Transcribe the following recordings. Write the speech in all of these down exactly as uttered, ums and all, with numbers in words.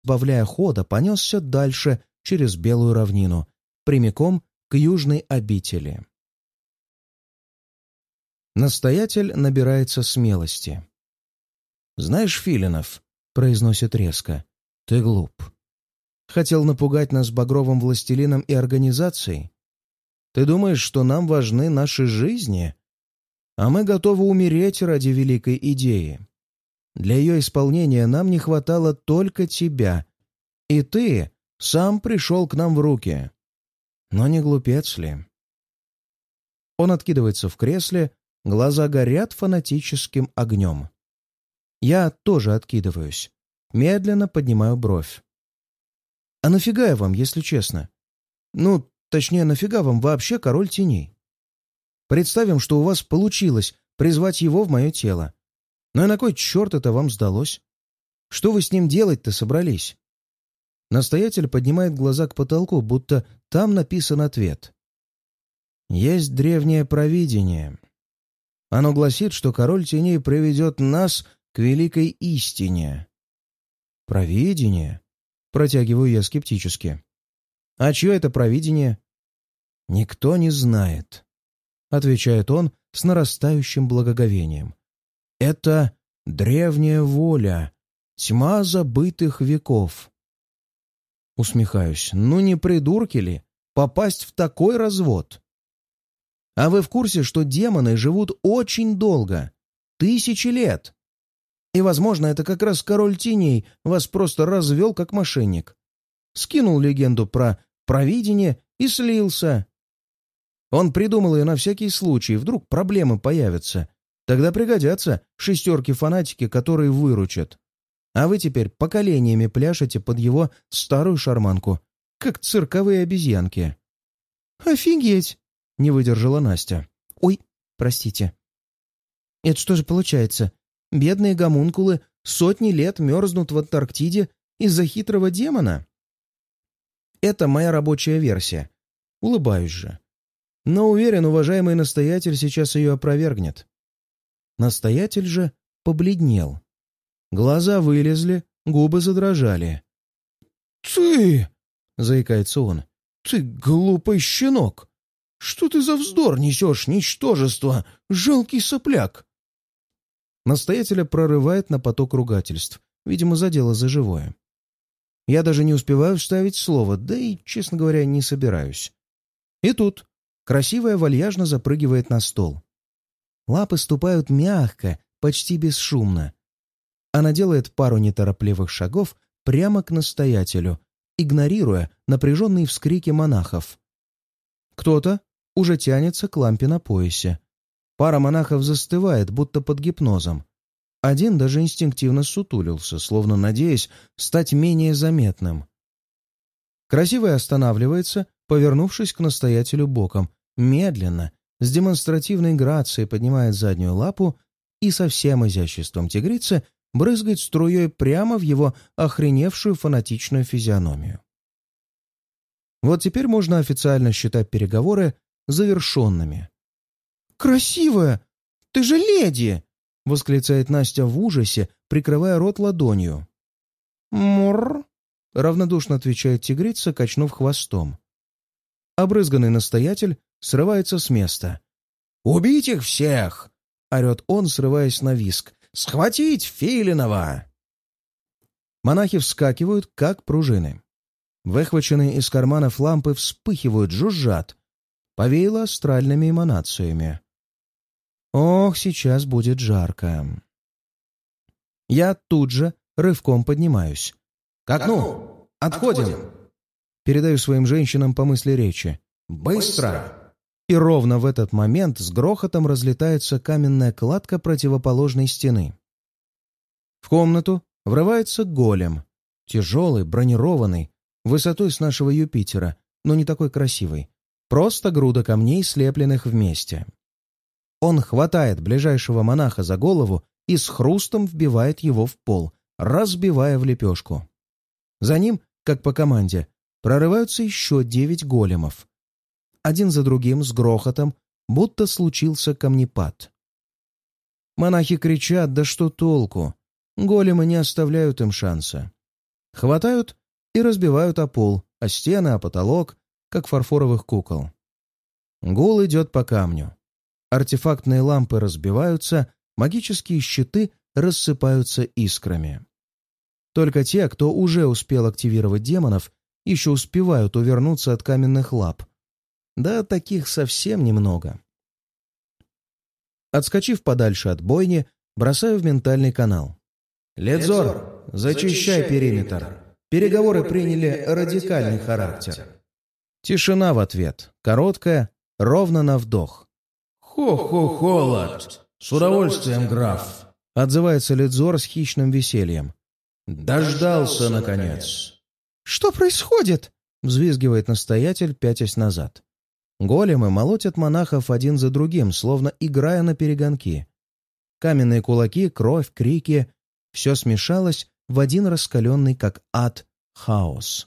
сбавляя хода, понесся дальше через белую равнину, прямиком к южной обители. Настоятель набирается смелости. «Знаешь, Филинов», — произносит резко, — «ты глуп. Хотел напугать нас багровым властелином и организацией? Ты думаешь, что нам важны наши жизни? А мы готовы умереть ради великой идеи. Для ее исполнения нам не хватало только тебя, и ты сам пришел к нам в руки. Но не глупец ли?» Он откидывается в кресле, глаза горят фанатическим огнем. Я тоже откидываюсь, медленно поднимаю бровь. «А нафига я вам, если честно? Ну, точнее, нафига вам вообще король теней? Представим, что у вас получилось призвать его в мое тело. Ну и на кой черт это вам сдалось? Что вы с ним делать-то собрались?» Настоятель поднимает глаза к потолку, будто там написан ответ. «Есть древнее провидение. Оно гласит, что король теней приведет нас к великой истине». «Провидение?» — протягиваю я скептически. «А чье это провидение?» «Никто не знает», — отвечает он с нарастающим благоговением. «Это древняя воля, тьма забытых веков». Усмехаюсь. «Ну не придурки ли попасть в такой развод? А вы в курсе, что демоны живут очень долго? Тысячи лет. И, возможно, это как раз король теней вас просто развел как мошенник. Скинул легенду про провидение и слился. Он придумал ее на всякий случай, вдруг проблемы появятся. Тогда пригодятся шестерки-фанатики, которые выручат. А вы теперь поколениями пляшете под его старую шарманку, как цирковые обезьянки». «Офигеть!» — не выдержала Настя. «Ой, простите. Это что же получается? Бедные гомункулы сотни лет мерзнут в Антарктиде из-за хитрого демона?» «Это моя рабочая версия. Улыбаюсь же. Но уверен, уважаемый настоятель сейчас ее опровергнет». Настоятель же побледнел. Глаза вылезли, губы задрожали. «Ты!» — заикается он. «Ты глупый щенок! Что ты за вздор несешь, ничтожество, жалкий сопляк!» Настоятеля прорывает на поток ругательств, видимо, задело за живое. Я даже не успеваю вставить слово, да и, честно говоря, не собираюсь. И тут красивая вальяжно запрыгивает на стол. Лапы ступают мягко, почти бесшумно. Она делает пару неторопливых шагов прямо к настоятелю, игнорируя напряженные вскрики монахов. Кто-то уже тянется к лампе на поясе. Пара монахов застывает, будто под гипнозом. Один даже инстинктивно сутулился, словно надеясь стать менее заметным. Красивая останавливается, повернувшись к настоятелю боком, медленно, с демонстративной грацией поднимает заднюю лапу и со всем изяществом тигрицы брызгает струей прямо в его охреневшую фанатичную физиономию. Вот теперь можно официально считать переговоры завершенными. «Красивая! Ты же леди!» — восклицает Настя в ужасе, прикрывая рот ладонью. «Мурр!» — равнодушно отвечает тигрица, качнув хвостом. Обрызганный настоятель срывается с места. «Убить их всех!» — орет он, срываясь на визг. «Схватить Филинова!» Монахи вскакивают, как пружины. Выхваченные из карманов лампы вспыхивают, жужжат. Повеяло астральными эманациями. Ох, сейчас будет жарко. Я тут же рывком поднимаюсь. «К окну! Отходим!» Передаю своим женщинам по мысли речи. «Быстро!» И ровно в этот момент с грохотом разлетается каменная кладка противоположной стены. В комнату врывается голем. Тяжелый, бронированный, высотой с нашего Юпитера, но не такой красивый. Просто груда камней, слепленных вместе. Он хватает ближайшего монаха за голову и с хрустом вбивает его в пол, разбивая в лепешку. За ним, как по команде, прорываются еще девять големов. Один за другим с грохотом, будто случился камнепад. Монахи кричат, да что толку? Големы не оставляют им шанса. Хватают и разбивают о пол, о стены, о потолок, как фарфоровых кукол. Гул идет по камню. Артефактные лампы разбиваются, магические щиты рассыпаются искрами. Только те, кто уже успел активировать демонов, еще успевают увернуться от каменных лап. Да таких совсем немного. Отскочив подальше от бойни, бросаю в ментальный канал. «Ледзор, зачищай периметр. Переговоры приняли радикальный характер». Тишина в ответ, короткая, ровно на вдох. «Хо-хо-холод! С удовольствием, граф!» — отзывается Ледзор с хищным весельем. «Дождался, наконец!» «Что происходит?» — взвизгивает настоятель, пятясь назад. Големы молотят монахов один за другим, словно играя на перегонки. Каменные кулаки, кровь, крики — все смешалось в один раскаленный, как ад, хаос.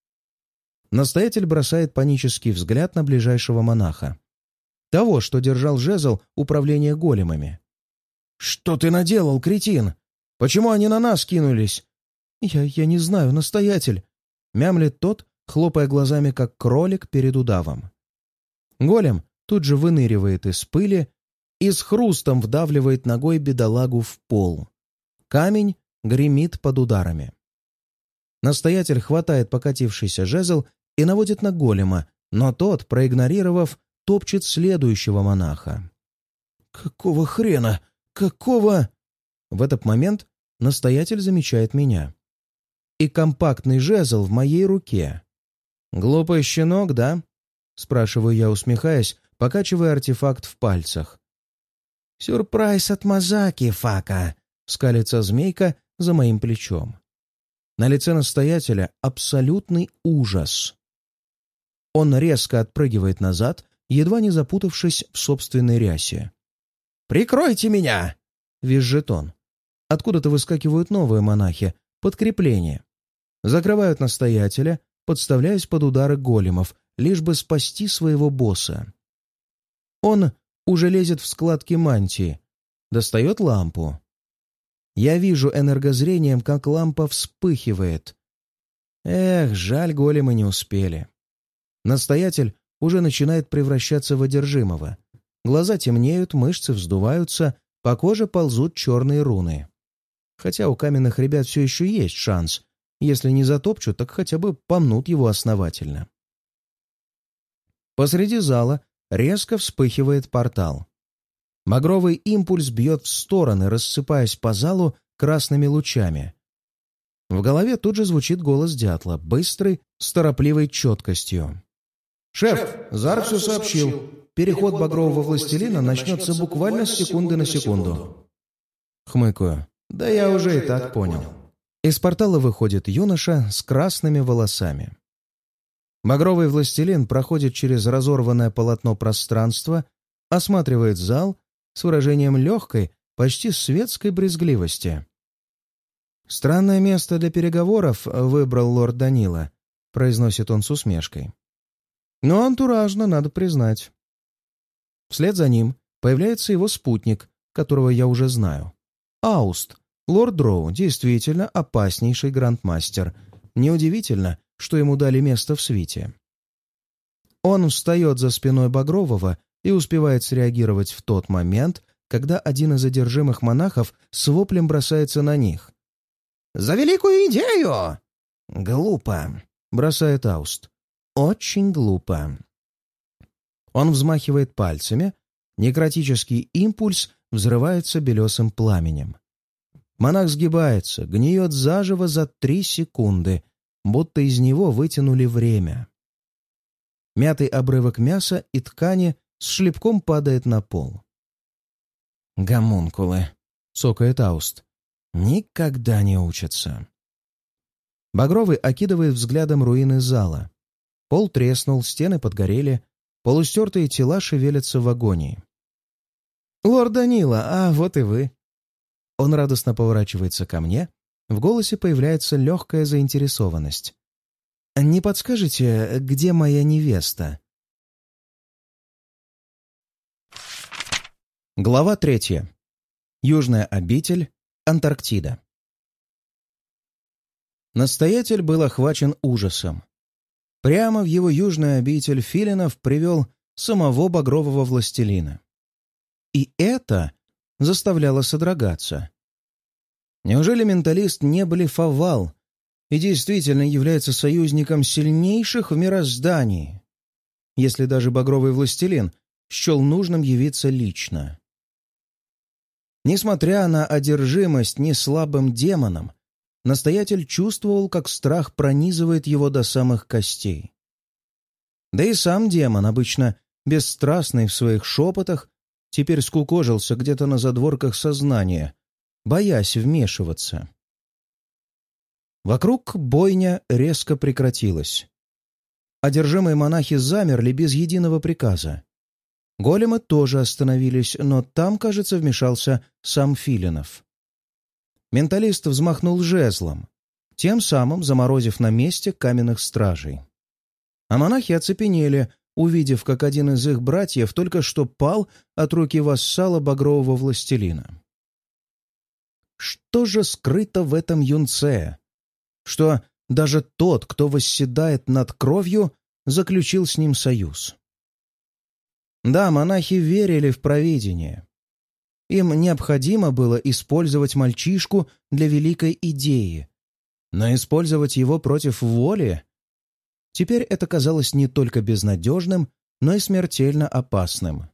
Настоятель бросает панический взгляд на ближайшего монаха. Того, что держал жезл управления големами. «Что ты наделал, кретин? Почему они на нас кинулись?» «Я, я не знаю, настоятель», — мямлет тот, хлопая глазами, как кролик перед удавом. Голем тут же выныривает из пыли и с хрустом вдавливает ногой бедолагу в пол. Камень гремит под ударами. Настоятель хватает покатившийся жезл и наводит на голема, но тот, проигнорировав, топчет следующего монаха. «Какого хрена? Какого...» В этот момент настоятель замечает меня. И компактный жезл в моей руке. «Глупый щенок, да?» — спрашиваю я, усмехаясь, покачивая артефакт в пальцах. «Сюрприз от Мазаки, Фака!» — скалится змейка за моим плечом. На лице настоятеля абсолютный ужас. Он резко отпрыгивает назад, едва не запутавшись в собственной рясе. «Прикройте меня!» — визжит он. Откуда-то выскакивают новые монахи, подкрепление. Закрывают настоятеля, подставляясь под удары големов, лишь бы спасти своего босса. Он уже лезет в складки мантии, достает лампу. Я вижу энергозрением, как лампа вспыхивает. Эх, жаль, големы не успели. Настоятель уже начинает превращаться в одержимого. Глаза темнеют, мышцы вздуваются, по коже ползут черные руны. Хотя у каменных ребят все еще есть шанс. Если не затопчут, так хотя бы помнут его основательно. Посреди зала резко вспыхивает портал. Багровый импульс бьет в стороны, рассыпаясь по залу красными лучами. В голове тут же звучит голос дятла, быстрый, с торопливой четкостью. «Шеф, Зар все сообщил. Переход багрового властелина начнется буквально с секунды на секунду». Хмыкаю. «Да я уже и так понял». Из портала выходит юноша с красными волосами. Багровый властелин проходит через разорванное полотно пространства, осматривает зал с выражением легкой, почти светской брезгливости. «Странное место для переговоров выбрал лорд Данила», — произносит он с усмешкой. «Но антуражно, надо признать». Вслед за ним появляется его спутник, которого я уже знаю. Ауст, лорд Дроу, действительно опаснейший грандмастер. Неудивительно, что ему дали место в свите. Он встает за спиной Багрового и успевает среагировать в тот момент, когда один из одержимых монахов с воплем бросается на них. «За великую идею!» «Глупо», — бросает Ауст. «Очень глупо». Он взмахивает пальцами, некротический импульс взрывается белесым пламенем. Монах сгибается, гниет заживо за три секунды, будто из него вытянули время. Мятый обрывок мяса и ткани с шлепком падает на пол. «Гомункулы», — цокает Ауст, — «никогда не учатся». Багровый окидывает взглядом руины зала. Пол треснул, стены подгорели, полустертые тела шевелятся в агонии. «Лорд Данила, а вот и вы!» Он радостно поворачивается ко мне, в голосе появляется легкая заинтересованность. «Не подскажете, где моя невеста?» Глава третья. Южная обитель, Антарктида. Настоятель был охвачен ужасом. Прямо в его южную обитель Филинов привел самого багрового властелина. И это заставляло содрогаться. Неужели менталист не блефовал и действительно является союзником сильнейших в мироздании, если даже багровый властелин счел нужным явиться лично? Несмотря на одержимость неслабым демоном, настоятель чувствовал, как страх пронизывает его до самых костей. Да и сам демон, обычно бесстрастный в своих шепотах, теперь скукожился где-то на задворках сознания, боясь вмешиваться. Вокруг бойня резко прекратилась. Одержимые монахи замерли без единого приказа. Големы тоже остановились, но там, кажется, вмешался сам Филинов. Менталист взмахнул жезлом, тем самым заморозив на месте каменных стражей. А монахи оцепенели, увидев, как один из их братьев только что пал от руки вассала багрового властелина. Что же скрыто в этом юнце? Что даже тот, кто восседает над кровью, заключил с ним союз. Да, монахи верили в провидение. Им необходимо было использовать мальчишку для великой идеи, но использовать его против воли? Теперь это казалось не только безнадежным, но и смертельно опасным.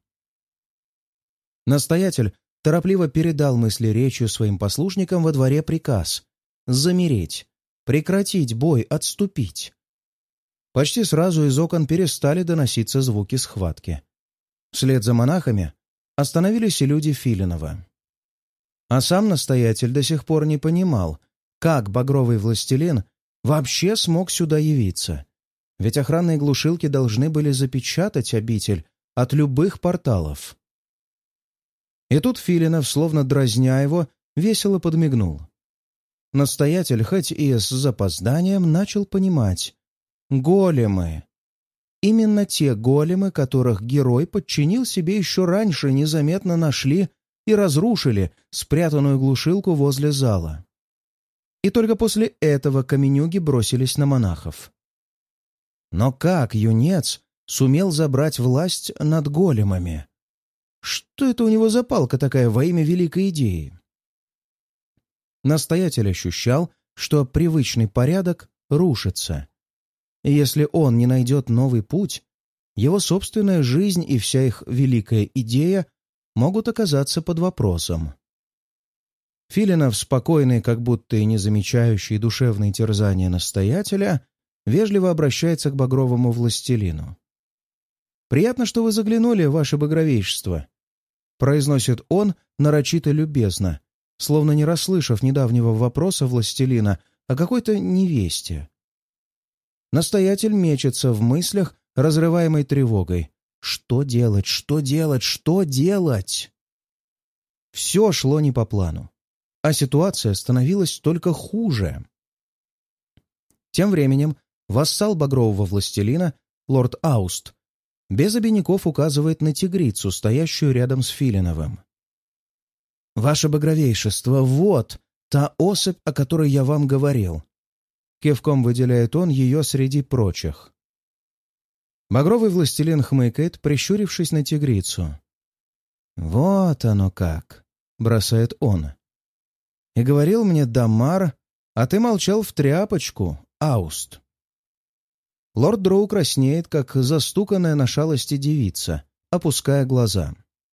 Настоятель торопливо передал мысли речью своим послушникам во дворе приказ замереть, прекратить бой, отступить. Почти сразу из окон перестали доноситься звуки схватки. Вслед за монахами остановились и люди Филинова. А сам настоятель до сих пор не понимал, как багровый властелин вообще смог сюда явиться. Ведь охранные глушилки должны были запечатать обитель от любых порталов. И тут Филинов, словно дразня его, весело подмигнул. Настоятель, хоть и с запозданием, начал понимать. Големы. Именно те големы, которых герой подчинил себе еще раньше, незаметно нашли и разрушили спрятанную глушилку возле зала. И только после этого каменюги бросились на монахов. Но как юнец сумел забрать власть над големами? Что это у него за палка такая во имя великой идеи? Настоятель ощущал, что привычный порядок рушится. И если он не найдет новый путь, его собственная жизнь и вся их великая идея могут оказаться под вопросом. Филинов, спокойный, как будто и не замечающий душевные терзания настоятеля, вежливо обращается к багровому властелину. «Приятно, что вы заглянули, ваше багровейшество», — произносит он нарочито любезно, словно не расслышав недавнего вопроса властелина о какой-то невесте. Настоятель мечется в мыслях, разрываемой тревогой. Что делать? Что делать? Что делать? Все шло не по плану, а ситуация становилась только хуже. Тем временем вассал багрового властелина, лорд Ауст, без обиняков указывает на тигрицу, стоящую рядом с Филиновым. «Ваше багровейшество, вот та особь, о которой я вам говорил». Кивком выделяет он ее среди прочих. Багровый властелин хмыкает, прищурившись на тигрицу. «Вот оно как!» — бросает он. «И говорил мне Дамар, а ты молчал в тряпочку, Ауст». Лорд Дроу краснеет, как застуканная на шалости девица, опуская глаза.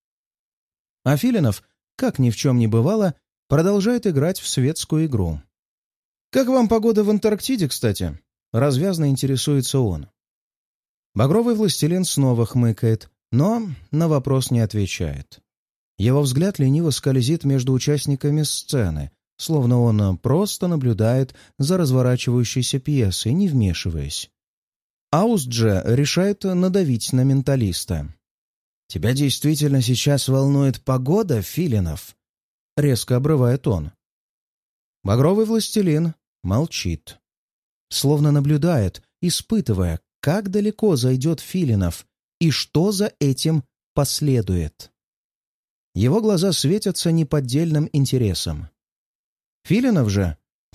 А Филинов, как ни в чем не бывало, продолжает играть в светскую игру. «Как вам погода в Антарктиде, кстати?» — развязно интересуется он. Багровый властелин снова хмыкает, но на вопрос не отвечает. Его взгляд лениво скользит между участниками сцены, словно он просто наблюдает за разворачивающейся пьесой, не вмешиваясь. Ауст же решает надавить на менталиста. «Тебя действительно сейчас волнует погода, Филинов?» — резко обрывает он. Багровый властелин молчит, словно наблюдает, испытывая, как далеко зайдет Филинов и что за этим последует. Его глаза светятся неподдельным интересом. Филинов же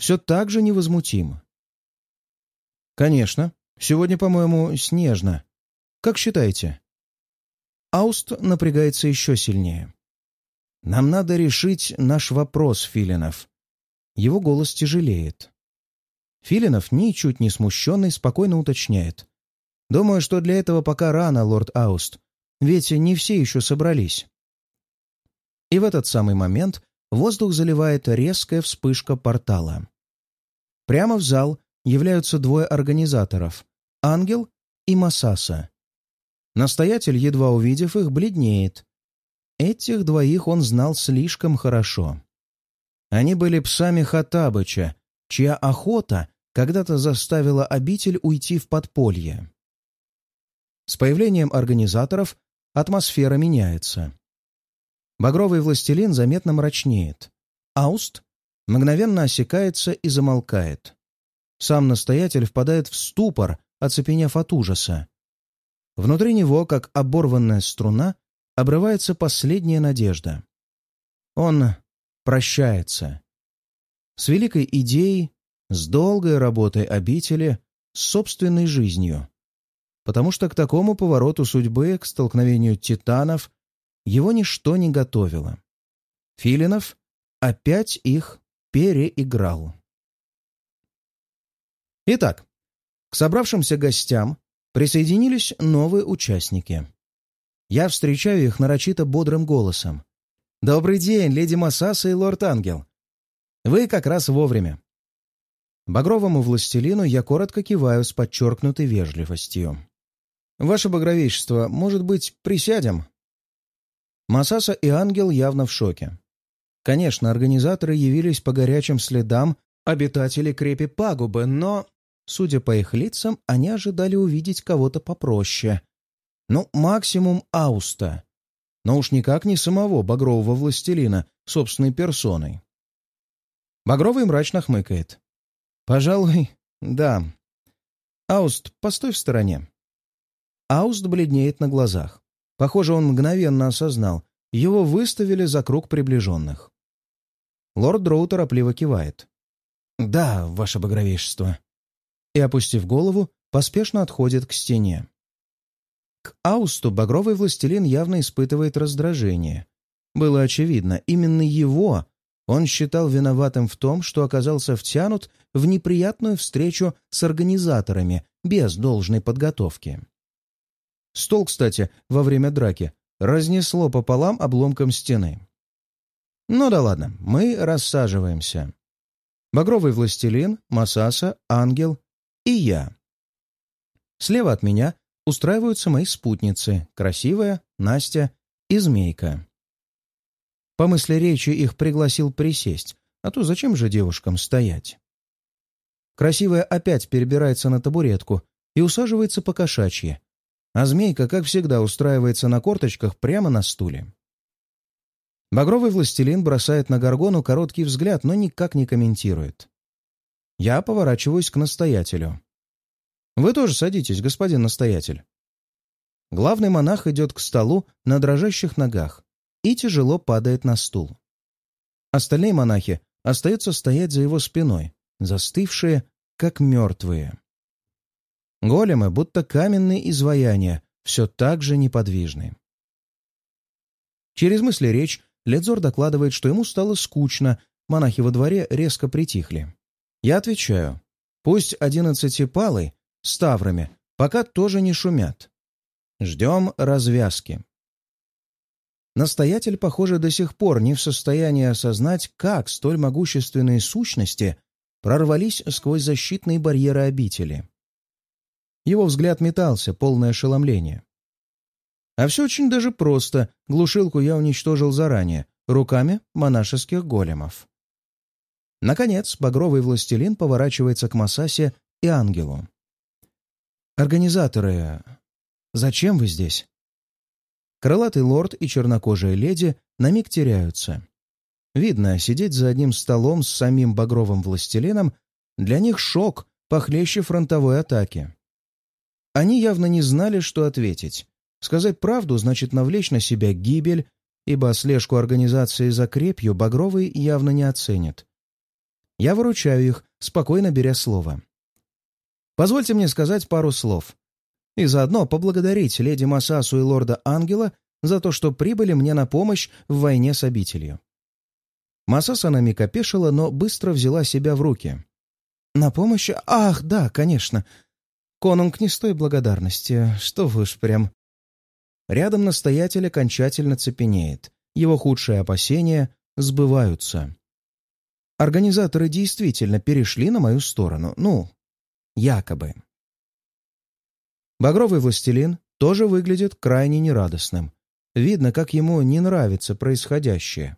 все так же невозмутим. «Конечно. Сегодня, по-моему, снежно. Как считаете?» Ауст напрягается еще сильнее. «Нам надо решить наш вопрос, Филинов». Его голос тяжелеет. Филинов, ничуть не смущенный, спокойно уточняет. «Думаю, что для этого пока рано, лорд Ауст, ведь не все еще собрались». И в этот самый момент воздух заливает резкая вспышка портала. Прямо в зал являются двое организаторов — Ангел и Масаса. Настоятель, едва увидев их, бледнеет. Этих двоих он знал слишком хорошо. Они были псами Хаттабыча, чья охота когда-то заставила обитель уйти в подполье. С появлением организаторов атмосфера меняется. Багровый властелин заметно мрачнеет. Ауст мгновенно осекается и замолкает. Сам настоятель впадает в ступор, оцепенев от ужаса. Внутри него, как оборванная струна, обрывается последняя надежда. Он прощается с великой идеей, с долгой работой обители, с собственной жизнью. Потому что к такому повороту судьбы, к столкновению титанов, его ничто не готовило. Филинов опять их переиграл. Итак, к собравшимся гостям присоединились новые участники. Я встречаю их нарочито бодрым голосом. «Добрый день, леди Масаса и лорд Ангел. Вы как раз вовремя». Багровому властелину я коротко киваю с подчеркнутой вежливостью. «Ваше багровейшество, может быть, присядем?» Масаса и Ангел явно в шоке. Конечно, организаторы явились по горячим следам обитателей крепи пагубы, но, судя по их лицам, они ожидали увидеть кого-то попроще. Ну, максимум Ауста. Но уж никак не самого багрового властелина собственной персоной. Багровый мрачно хмыкает. «Пожалуй, да. Ауст, постой в стороне». Ауст бледнеет на глазах. Похоже, он мгновенно осознал. Его выставили за круг приближенных. Лорд Дроу торопливо кивает. «Да, ваше багровейшество». И, опустив голову, поспешно отходит к стене. К Аусту багровый властелин явно испытывает раздражение. Было очевидно, именно его он считал виноватым в том, что оказался втянут в неприятную встречу с организаторами без должной подготовки. Стол, кстати, во время драки разнесло пополам обломком стены. Ну да ладно, мы рассаживаемся. Багровый властелин, Масаса, Ангел и я. Слева от меня устраиваются мои спутницы — Красивая, Настя и Змейка. По мысли речи их пригласил присесть, а то зачем же девушкам стоять? Красивая опять перебирается на табуретку и усаживается по-кошачьи, а Змейка, как всегда, устраивается на корточках прямо на стуле. Багровый властелин бросает на Горгону короткий взгляд, но никак не комментирует. Я поворачиваюсь к настоятелю. «Вы тоже садитесь, господин настоятель». Главный монах идет к столу на дрожащих ногах и тяжело падает на стул. Остальные монахи остаются стоять за его спиной, застывшие, как мертвые. Големы, будто каменные изваяния, все так же неподвижны. Через мысли речь Ледзор докладывает, что ему стало скучно, монахи во дворе резко притихли. Я отвечаю, пусть одиннадцатипалый с таврами пока тоже не шумят. Ждем развязки. Настоятель, похоже, до сих пор не в состоянии осознать, как столь могущественные сущности прорвались сквозь защитные барьеры обители. Его взгляд метался, полное ошеломление. А все очень даже просто. Глушилку я уничтожил заранее, руками монашеских големов. Наконец, багровый властелин поворачивается к Масасе и Ангелу. «Организаторы, зачем вы здесь?» Крылатый лорд и чернокожая леди на миг теряются. Видно, сидеть за одним столом с самим багровым властелином для них шок похлеще фронтовой атаки. Они явно не знали, что ответить. Сказать правду значит навлечь на себя гибель, ибо слежку организации за крепью Багровый явно не оценит. Я выручаю их, спокойно беря слово. Позвольте мне сказать пару слов. И заодно поблагодарить леди Масасу и лорда Ангела за то, что прибыли мне на помощь в войне с обителью. Масаса на миг опешила, но быстро взяла себя в руки. «На помощь? Ах, да, конечно. Конунг, не стой благодарности. Что вы уж прям...» Рядом настоятель окончательно цепенеет. Его худшие опасения сбываются. Организаторы действительно перешли на мою сторону. Ну, якобы. Багровый властелин тоже выглядит крайне нерадостным. Видно, как ему не нравится происходящее.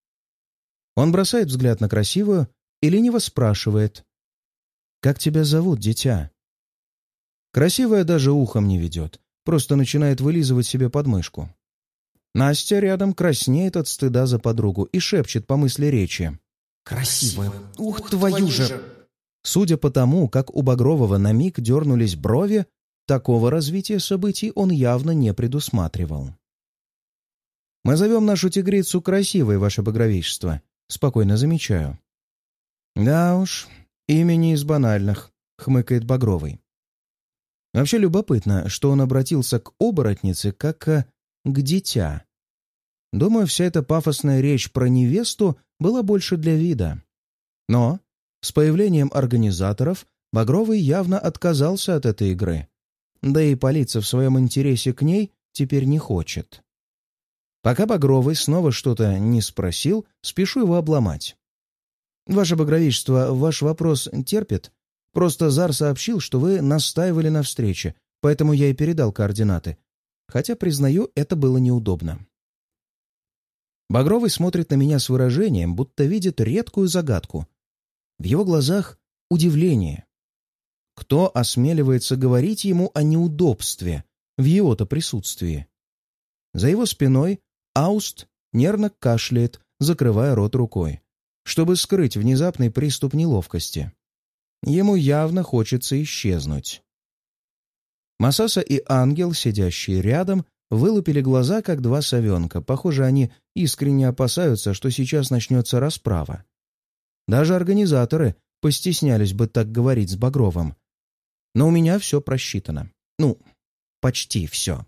Он бросает взгляд на красивую и лениво спрашивает: «Как тебя зовут, дитя?» Красивая даже ухом не ведет, просто начинает вылизывать себе подмышку. Настя рядом краснеет от стыда за подругу и шепчет по мысли речи: «Красивая! Ух, твою же!» Судя по тому, как у Багрового на миг дернулись брови, такого развития событий он явно не предусматривал. «Мы зовем нашу тигрицу красивой, ваше багровейшество», — спокойно замечаю. «Да уж, имя не из банальных», — хмыкает Багровый. Вообще любопытно, что он обратился к оборотнице как к, к дитя. Думаю, вся эта пафосная речь про невесту была больше для вида. Но с появлением организаторов Багровый явно отказался от этой игры. Да и палиться в своем интересе к ней теперь не хочет. Пока Багровый снова что-то не спросил, спешу его обломать. «Ваше багровичество, ваш вопрос терпит? Просто Зар сообщил, что вы настаивали на встрече, поэтому я и передал координаты. Хотя, признаю, это было неудобно». Багровый смотрит на меня с выражением, будто видит редкую загадку. В его глазах удивление. Кто осмеливается говорить ему о неудобстве в его-то присутствии? За его спиной Ауст нервно кашляет, закрывая рот рукой, чтобы скрыть внезапный приступ неловкости. Ему явно хочется исчезнуть. Масаса и Ангел, сидящие рядом, вылупили глаза, как два совенка. Похоже, они искренне опасаются, что сейчас начнется расправа. Даже организаторы постеснялись бы так говорить с Багровым. Но у меня все просчитано. Ну, почти все.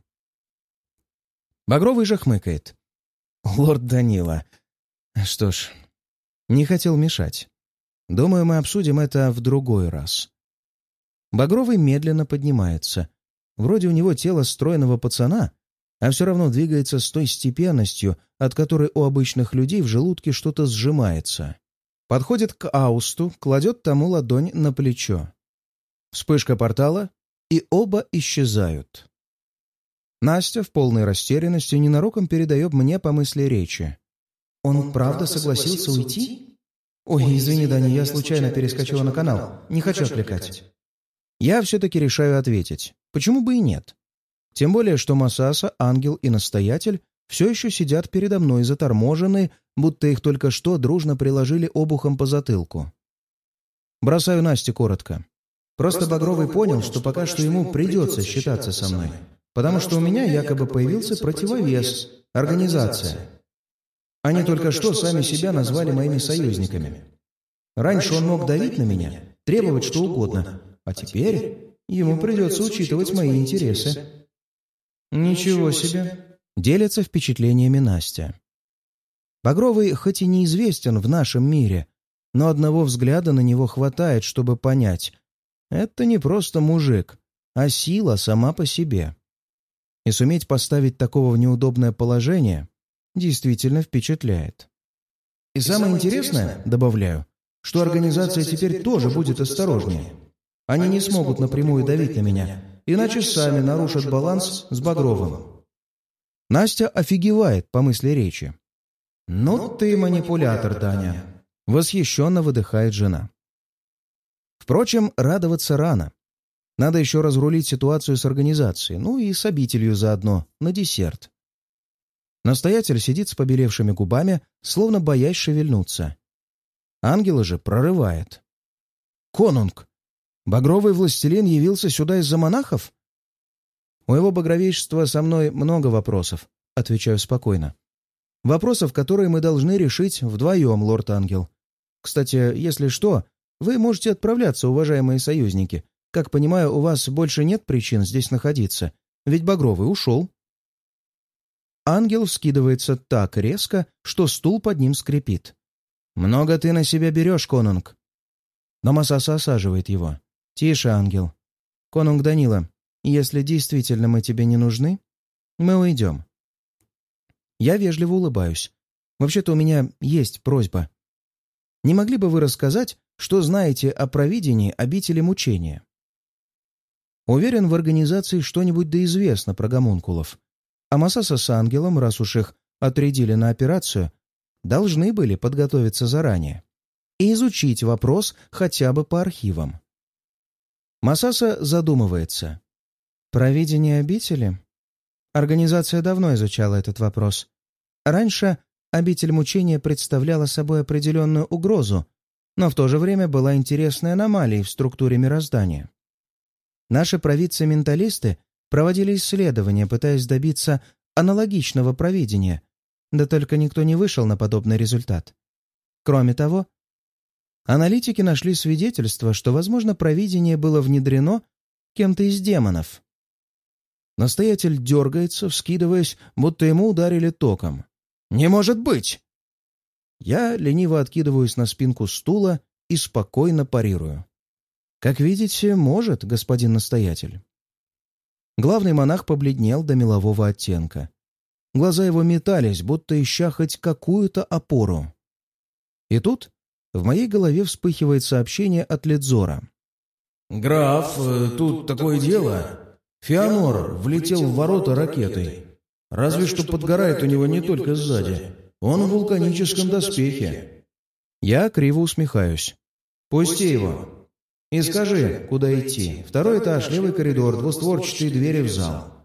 Багровый же хмыкает. «Лорд Данила. Что ж, не хотел мешать. Думаю, мы обсудим это в другой раз». Багровый медленно поднимается. Вроде у него тело стройного пацана, а все равно двигается с той степенностью, от которой у обычных людей в желудке что-то сжимается. Подходит к Аусту, кладет тому ладонь на плечо. Вспышка портала, и оба исчезают. Настя в полной растерянности ненароком передает мне по мысли речи. «Он, Он правда согласился уйти?» «Ой, извини, Дани, я случайно перескочила на канал. Не хочу отвлекать». Я все-таки решаю ответить. Почему бы и нет? Тем более, что Масаса, Ангел и Настоятель все еще сидят передо мной заторможенные, будто их только что дружно приложили обухом по затылку. Бросаю Насте коротко. Просто, Просто Багровый понял, что пока что ему придется считаться со мной. Потому что у меня якобы появился противовес, организация. Они только что сами себя назвали моими союзниками. Раньше он мог давить на меня, требовать что угодно, а теперь ему придется учитывать мои интересы. «Ничего себе!» — делится впечатлениями Настя. Багровый хоть и неизвестен в нашем мире, но одного взгляда на него хватает, чтобы понять. Это не просто мужик, а сила сама по себе. И суметь поставить такого в неудобное положение действительно впечатляет. И, и самое интересное, интересное, добавляю, что, что организация теперь тоже будет осторожнее. Они не смогут напрямую давить на меня, иначе сами нарушат баланс с Багровым. Настя офигевает по мысли речи. «Ну ты манипулятор, Даня!» — восхищенно выдыхает жена. Впрочем, радоваться рано. Надо еще разрулить ситуацию с организацией, ну и с обителью заодно, на десерт. Настоятель сидит с побелевшими губами, словно боясь шевельнуться. Ангела же прорывает. «Конунг! Багровый властелин явился сюда из-за монахов?» «У его багровейшества со мной много вопросов», — отвечаю спокойно. «Вопросов, которые мы должны решить вдвоем, лорд Ангел. Кстати, если что, вы можете отправляться, уважаемые союзники. Как понимаю, у вас больше нет причин здесь находиться, ведь Багровый ушел». Ангел вскидывается так резко, что стул под ним скрипит. «Много ты на себя берешь, конунг». Но Масаса осаживает его. «Тише, ангел. Конунг Данила, если действительно мы тебе не нужны, мы уйдем». Я вежливо улыбаюсь. «Вообще-то у меня есть просьба. Не могли бы вы рассказать, что знаете о провидении обители мучения?» Уверен, в организации что-нибудь да известно про гомункулов. А Масаса с ангелом, раз уж их отрядили на операцию, должны были подготовиться заранее и изучить вопрос хотя бы по архивам. Масаса задумывается. Провидение обители? Организация давно изучала этот вопрос. Раньше обитель мучения представляла собой определенную угрозу, но в то же время была интересной аномалией в структуре мироздания. Наши провидцы-менталисты проводили исследования, пытаясь добиться аналогичного провидения, да только никто не вышел на подобный результат. Кроме того, аналитики нашли свидетельство, что, возможно, провидение было внедрено кем-то из демонов. Настоятель дергается, вскидываясь, будто ему ударили током. «Не может быть!» Я лениво откидываюсь на спинку стула и спокойно парирую. «Как видите, может, господин настоятель». Главный монах побледнел до мелового оттенка. Глаза его метались, будто ища хоть какую-то опору. И тут в моей голове вспыхивает сообщение от Ледзора. «Граф, тут такое дело. Феонор влетел в ворота ракетой. Разве что подгорает у него не только сзади. Он в вулканическом доспехе». Я криво усмехаюсь. «Пусти его. И скажи, куда идти. Второй этаж, левый коридор, двустворчатые двери в зал».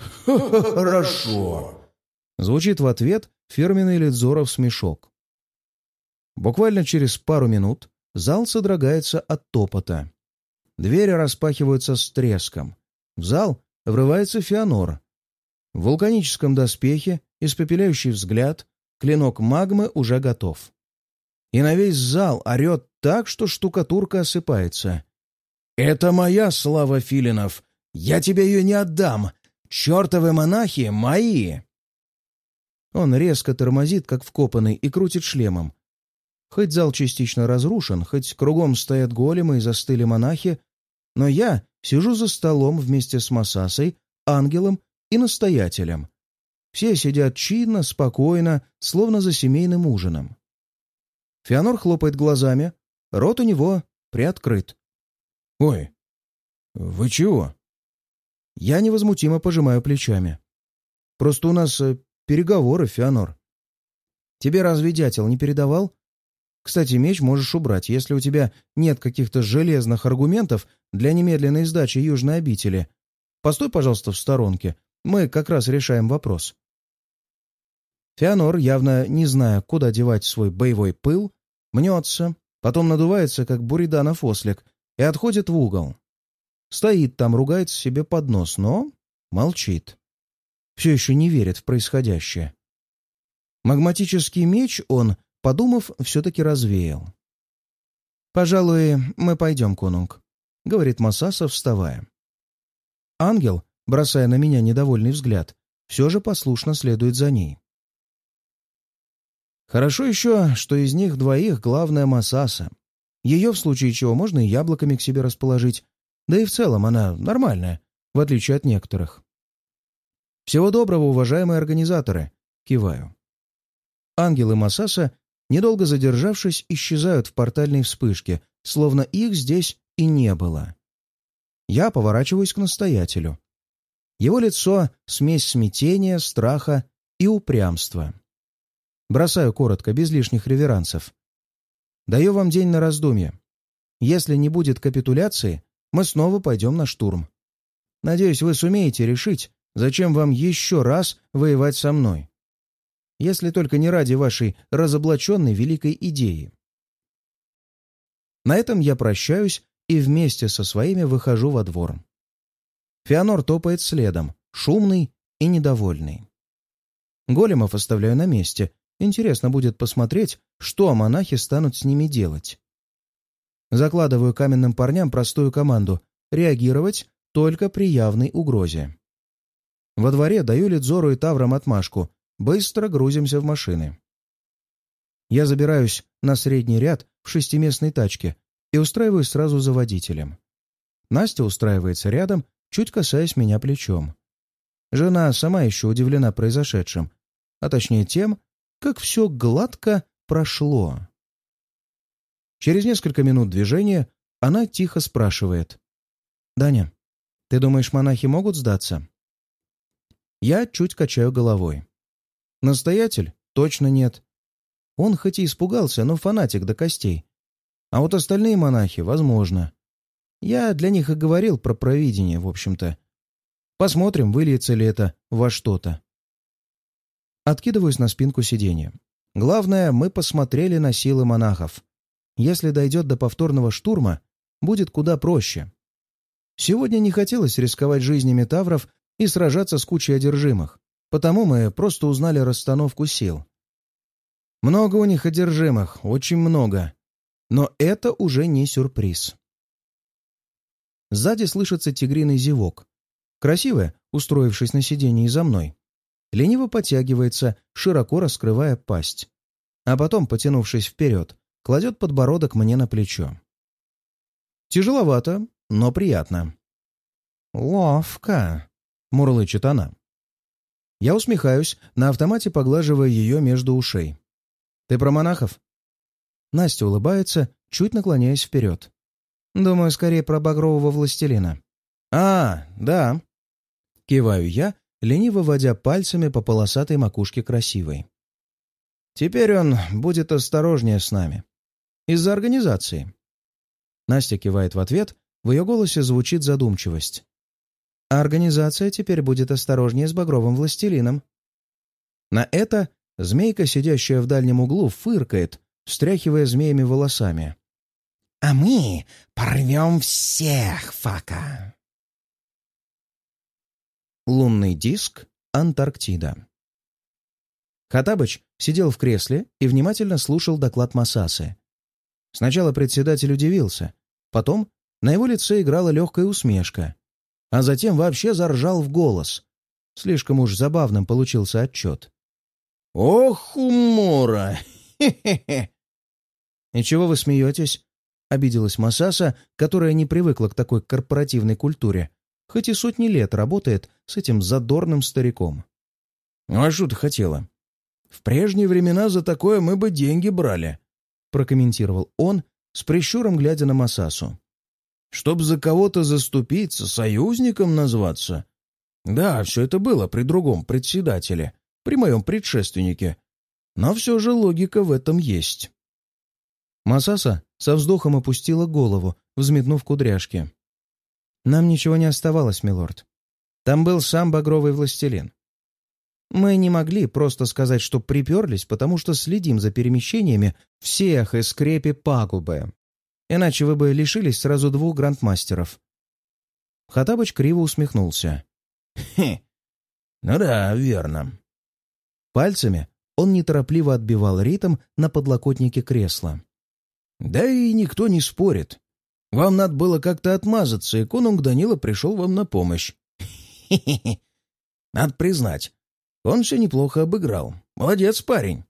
«Хорошо!» Звучит в ответ фирменный Ледзоров смешок. Буквально через пару минут зал содрогается от топота. Двери распахиваются с треском. В зал врывается Феонор. В вулканическом доспехе, испепеляющий взгляд, клинок магмы уже готов. И на весь зал орет так, что штукатурка осыпается. «Это моя слава филинов! Я тебе ее не отдам! Чертовы монахи мои!» Он резко тормозит, как вкопанный, и крутит шлемом. Хоть зал частично разрушен, хоть кругом стоят големы и застыли монахи, но я сижу за столом вместе с Масасой, ангелом и настоятелем. Все сидят чинно, спокойно, словно за семейным ужином. Феонор хлопает глазами, рот у него приоткрыт. «Ой, вы чего?» Я невозмутимо пожимаю плечами. «Просто у нас э, переговоры, Феонор. Тебе разве дятел не передавал? Кстати, меч можешь убрать, если у тебя нет каких-то железных аргументов для немедленной сдачи Южной обители. Постой, пожалуйста, в сторонке. Мы как раз решаем вопрос». Феонор, явно не зная, куда девать свой боевой пыл, мнется, потом надувается, как буриданов ослик, и отходит в угол. Стоит там, ругается себе под нос, но молчит. Все еще не верит в происходящее. Магматический меч он, подумав, все-таки развеял. «Пожалуй, мы пойдем, конунг», — говорит Масаса, вставая. Ангел, бросая на меня недовольный взгляд, все же послушно следует за ней. Хорошо еще, что из них двоих главная Масаса. Ее, в случае чего, можно и яблоками к себе расположить, да и в целом она нормальная, в отличие от некоторых. «Всего доброго, уважаемые организаторы!» — киваю. Ангел и Масаса, недолго задержавшись, исчезают в портальной вспышке, словно их здесь и не было. Я поворачиваюсь к настоятелю. Его лицо — смесь смятения, страха и упрямства. Бросаю коротко, без лишних реверансов. Даю вам день на раздумье. Если не будет капитуляции, мы снова пойдем на штурм. Надеюсь, вы сумеете решить, зачем вам еще раз воевать со мной. Если только не ради вашей разоблаченной великой идеи. На этом я прощаюсь и вместе со своими выхожу во двор. Феонор топает следом, шумный и недовольный. Големов оставляю на месте, Интересно будет посмотреть, что монахи станут с ними делать. Закладываю каменным парням простую команду — реагировать только при явной угрозе. Во дворе даю Лидзору и Таврам отмашку. Быстро грузимся в машины. Я забираюсь на средний ряд в шестиместной тачке и устраиваюсь сразу за водителем. Настя устраивается рядом, чуть касаясь меня плечом. Жена сама еще удивлена произошедшим, а точнее тем, как все гладко прошло. Через несколько минут движения она тихо спрашивает: «Даня, ты думаешь, монахи могут сдаться?» Я чуть качаю головой. Настоятель? Точно нет. Он хоть и испугался, но фанатик до костей. А вот остальные монахи, возможно. Я для них и говорил про провидение, в общем-то. Посмотрим, выльется ли это во что-то. Откидываюсь на спинку сиденья. Главное, мы посмотрели на силы монахов. Если дойдет до повторного штурма, будет куда проще. Сегодня не хотелось рисковать жизнями тавров и сражаться с кучей одержимых, потому мы просто узнали расстановку сил. Много у них одержимых, очень много. Но это уже не сюрприз. Сзади слышится тигриный зевок. Красивая, устроившись на сиденье за мной, лениво подтягивается, широко раскрывая пасть. А потом, потянувшись вперед, кладет подбородок мне на плечо. Тяжеловато, но приятно. «Ловко», — мурлычет она. Я усмехаюсь, на автомате поглаживая ее между ушей. «Ты про монахов?» Настя улыбается, чуть наклоняясь вперед. «Думаю, скорее про багрового властелина». «А, да». Киваю я, лениво водя пальцами по полосатой макушке красивой. «Теперь он будет осторожнее с нами. Из-за организации». Настя кивает в ответ, в ее голосе звучит задумчивость. «А организация теперь будет осторожнее с багровым властелином». На это змейка, сидящая в дальнем углу, фыркает, встряхивая змеями волосами. «А мы порвем всех, Фака!» Лунный диск, Антарктида. Хаттабыч сидел в кресле и внимательно слушал доклад Масасы. Сначала председатель удивился, потом на его лице играла легкая усмешка, а затем вообще заржал в голос. Слишком уж забавным получился отчет. «Ох, умора! Хе-хе-хе!» «И чего вы смеетесь?» — обиделась Масаса, которая не привыкла к такой корпоративной культуре, хоть и сотни лет работает с этим задорным стариком. «Ну а что ты хотела? В прежние времена за такое мы бы деньги брали», — прокомментировал он, с прищуром глядя на Масасу. «Чтоб за кого-то заступиться, союзником назваться? Да, все это было при другом председателе, при моем предшественнике. Но все же логика в этом есть». Масаса со вздохом опустила голову, взметнув кудряшки. «Нам ничего не оставалось, милорд. Там был сам багровый властелин. Мы не могли просто сказать, что приперлись, потому что следим за перемещениями всех из скрепи пагубы. Иначе вы бы лишились сразу двух грандмастеров». Хаттабыч криво усмехнулся. «Хе, ну да, верно». Пальцами он неторопливо отбивал ритм на подлокотнике кресла. «Да и никто не спорит. Вам надо было как-то отмазаться, и конунг Данила пришел вам на помощь. Хе-хе-хе. Надо признать, он все неплохо обыграл. Молодец, парень».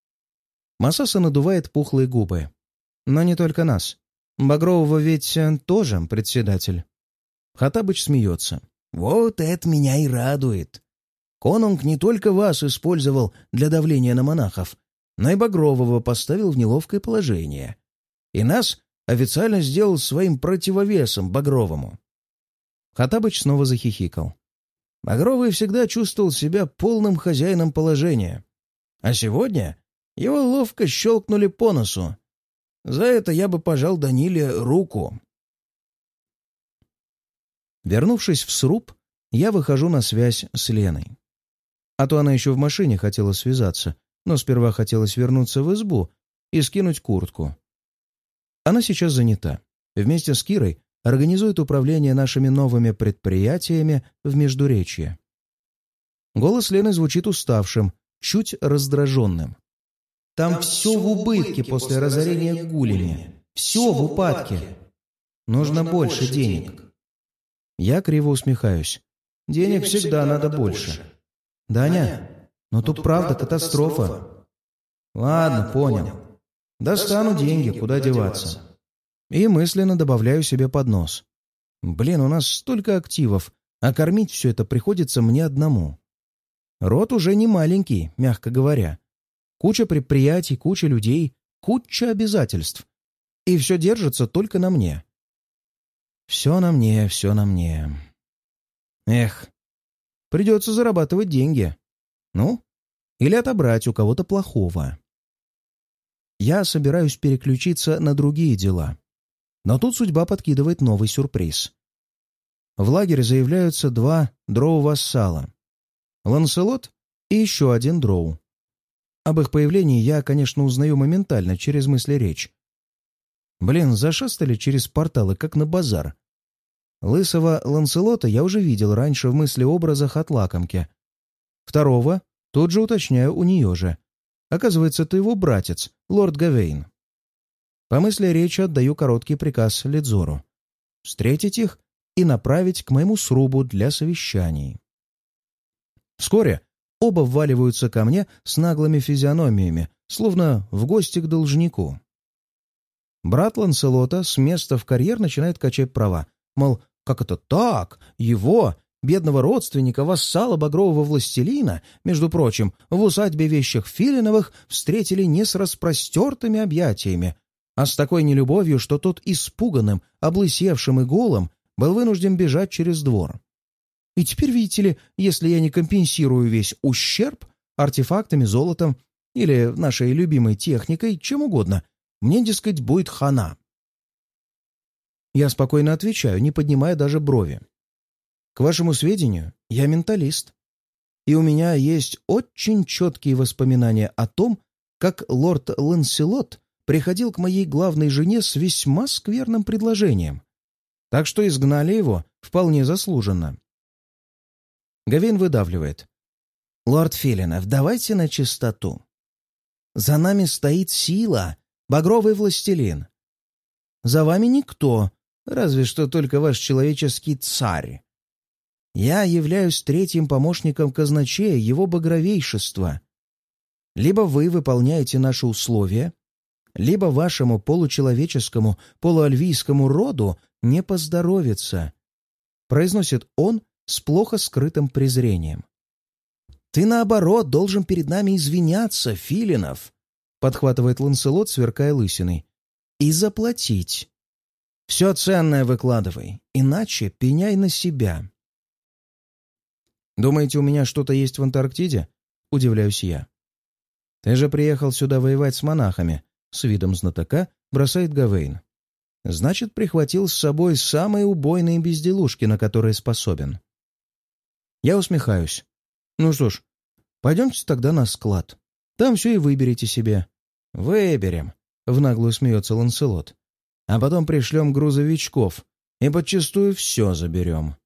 Масаса надувает пухлые губы. «Но не только нас. Багрового ведь тоже председатель». Хаттабыч смеется. «Вот это меня и радует. Конунг не только вас использовал для давления на монахов, но и Багрового поставил в неловкое положение. И нас официально сделал своим противовесом Багровому». Хаттабыч снова захихикал. Багровый всегда чувствовал себя полным хозяином положения. А сегодня его ловко щелкнули по носу. За это я бы пожал Даниле руку. Вернувшись в сруб, я выхожу на связь с Леной. А то она еще в машине хотела связаться, но сперва хотелось вернуться в избу и скинуть куртку. Она сейчас занята. Вместе с Кирой организует управление нашими новыми предприятиями в Междуречье. Голос Лены звучит уставшим, чуть раздраженным. Там все в убытке после разорения гулями. Все в упадке. Нужно больше денег». Я криво усмехаюсь. «Денег всегда надо больше». «Даня, но тут правда катастрофа». «Ладно, понял. Достану деньги, куда деваться». И мысленно добавляю себе под нос. Блин, у нас столько активов, а кормить все это приходится мне одному. Род уже не маленький, мягко говоря. Куча предприятий, куча людей, куча обязательств. И все держится только на мне. Все на мне, все на мне. Эх, придется зарабатывать деньги. Ну, или отобрать у кого-то плохого. Я собираюсь переключиться на другие дела. Но тут судьба подкидывает новый сюрприз. В лагерь заявляются два дроу-вассала. Ланселот и еще один дроу. Об их появлении я, конечно, узнаю моментально, через мысли-речь. Блин, зашастали через порталы, как на базар. Лысого Ланселота я уже видел раньше в мыслеобразах от лакомки. Второго тут же уточняю у нее же. Оказывается, это его братец, лорд Гавейн. По мысли речи отдаю короткий приказ Лидзору встретить их и направить к моему срубу для совещаний. Вскоре оба вваливаются ко мне с наглыми физиономиями, словно в гости к должнику. Брат Ланселота с места в карьер начинает качать права. Мол, как это так? Его, бедного родственника, вассала багрового властелина, между прочим, в усадьбе вещих Филиновых встретили не с распростертыми объятиями, а с такой нелюбовью, что тот испуганным, облысевшим и голым был вынужден бежать через двор. И теперь, видите ли, если я не компенсирую весь ущерб артефактами, золотом или нашей любимой техникой, чем угодно, мне, дескать, будет хана. Я спокойно отвечаю, не поднимая даже брови. К вашему сведению, я менталист. И у меня есть очень четкие воспоминания о том, как лорд Ланселот приходил к моей главной жене с весьма скверным предложением. Так что изгнали его вполне заслуженно. Гавейн выдавливает. «Лорд Филинов, давайте на чистоту. За нами стоит сила, багровый властелин. За вами никто, разве что только ваш человеческий царь. Я являюсь третьим помощником казначея, его багровейшества. Либо вы выполняете наши условия, либо вашему получеловеческому, полуальвийскому роду не поздоровится», — произносит он с плохо скрытым презрением. «Ты, наоборот, должен перед нами извиняться, Филинов», — подхватывает Ланселот, сверкая лысиной, — «и заплатить. Все ценное выкладывай, иначе пеняй на себя». «Думаете, у меня что-то есть в Антарктиде?» — удивляюсь я. «Ты же приехал сюда воевать с монахами», — с видом знатока бросает Гавейн. «Значит, прихватил с собой самые убойные безделушки, на которые способен». Я усмехаюсь. «Ну что ж, пойдемте тогда на склад. Там все и выберите себе». «Выберем», — в наглую смеется Ланселот. «А потом пришлем грузовичков и подчистую все заберем».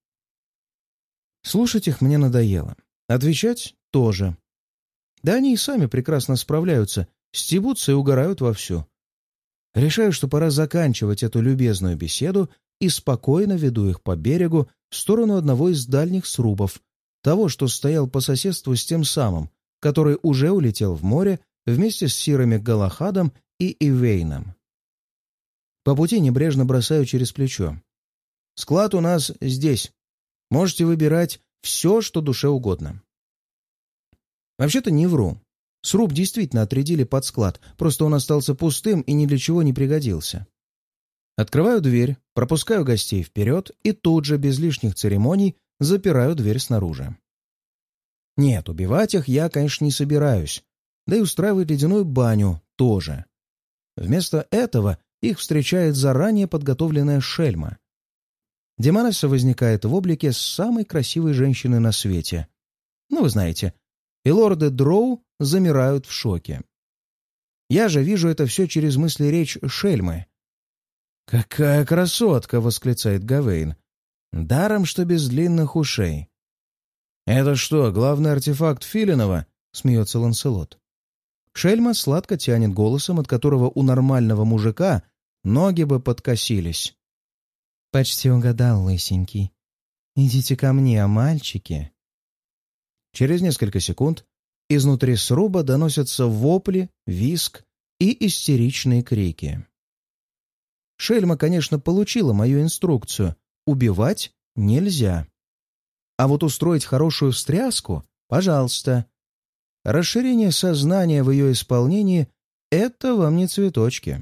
Слушать их мне надоело. Отвечать тоже. Да они и сами прекрасно справляются, стебутся и угорают вовсю. Решаю, что пора заканчивать эту любезную беседу и спокойно веду их по берегу в сторону одного из дальних срубов, того, что стоял по соседству с тем самым, который уже улетел в море вместе с сирами Галахадом и Ивейном. По пути небрежно бросаю через плечо. «Склад у нас здесь. Можете выбирать все, что душе угодно». Вообще-то не вру. Сруб действительно отрядили под склад, просто он остался пустым и ни для чего не пригодился. Открываю дверь, пропускаю гостей вперед и тут же, без лишних церемоний, запираю дверь снаружи. Нет, убивать их я, конечно, не собираюсь, да и устраивать ледяную баню тоже. Вместо этого их встречает заранее подготовленная шельма. Демонесса возникает в облике самой красивой женщины на свете. Ну, вы знаете, и лорды Дроу замирают в шоке. Я же вижу это все через мысли-речь шельмы. «Какая красотка!» — восклицает Гавейн. «Даром, что без длинных ушей». «Это что, главный артефакт Филинова?» — смеется Ланселот. Шельма сладко тянет голосом, от которого у нормального мужика ноги бы подкосились. «Почти угадал, лысенький. Идите ко мне, мальчики». Через несколько секунд изнутри сруба доносятся вопли, визг и истеричные крики. Шельма, конечно, получила мою инструкцию — убивать нельзя. А вот устроить хорошую встряску — пожалуйста. Расширение сознания в ее исполнении — это вам не цветочки.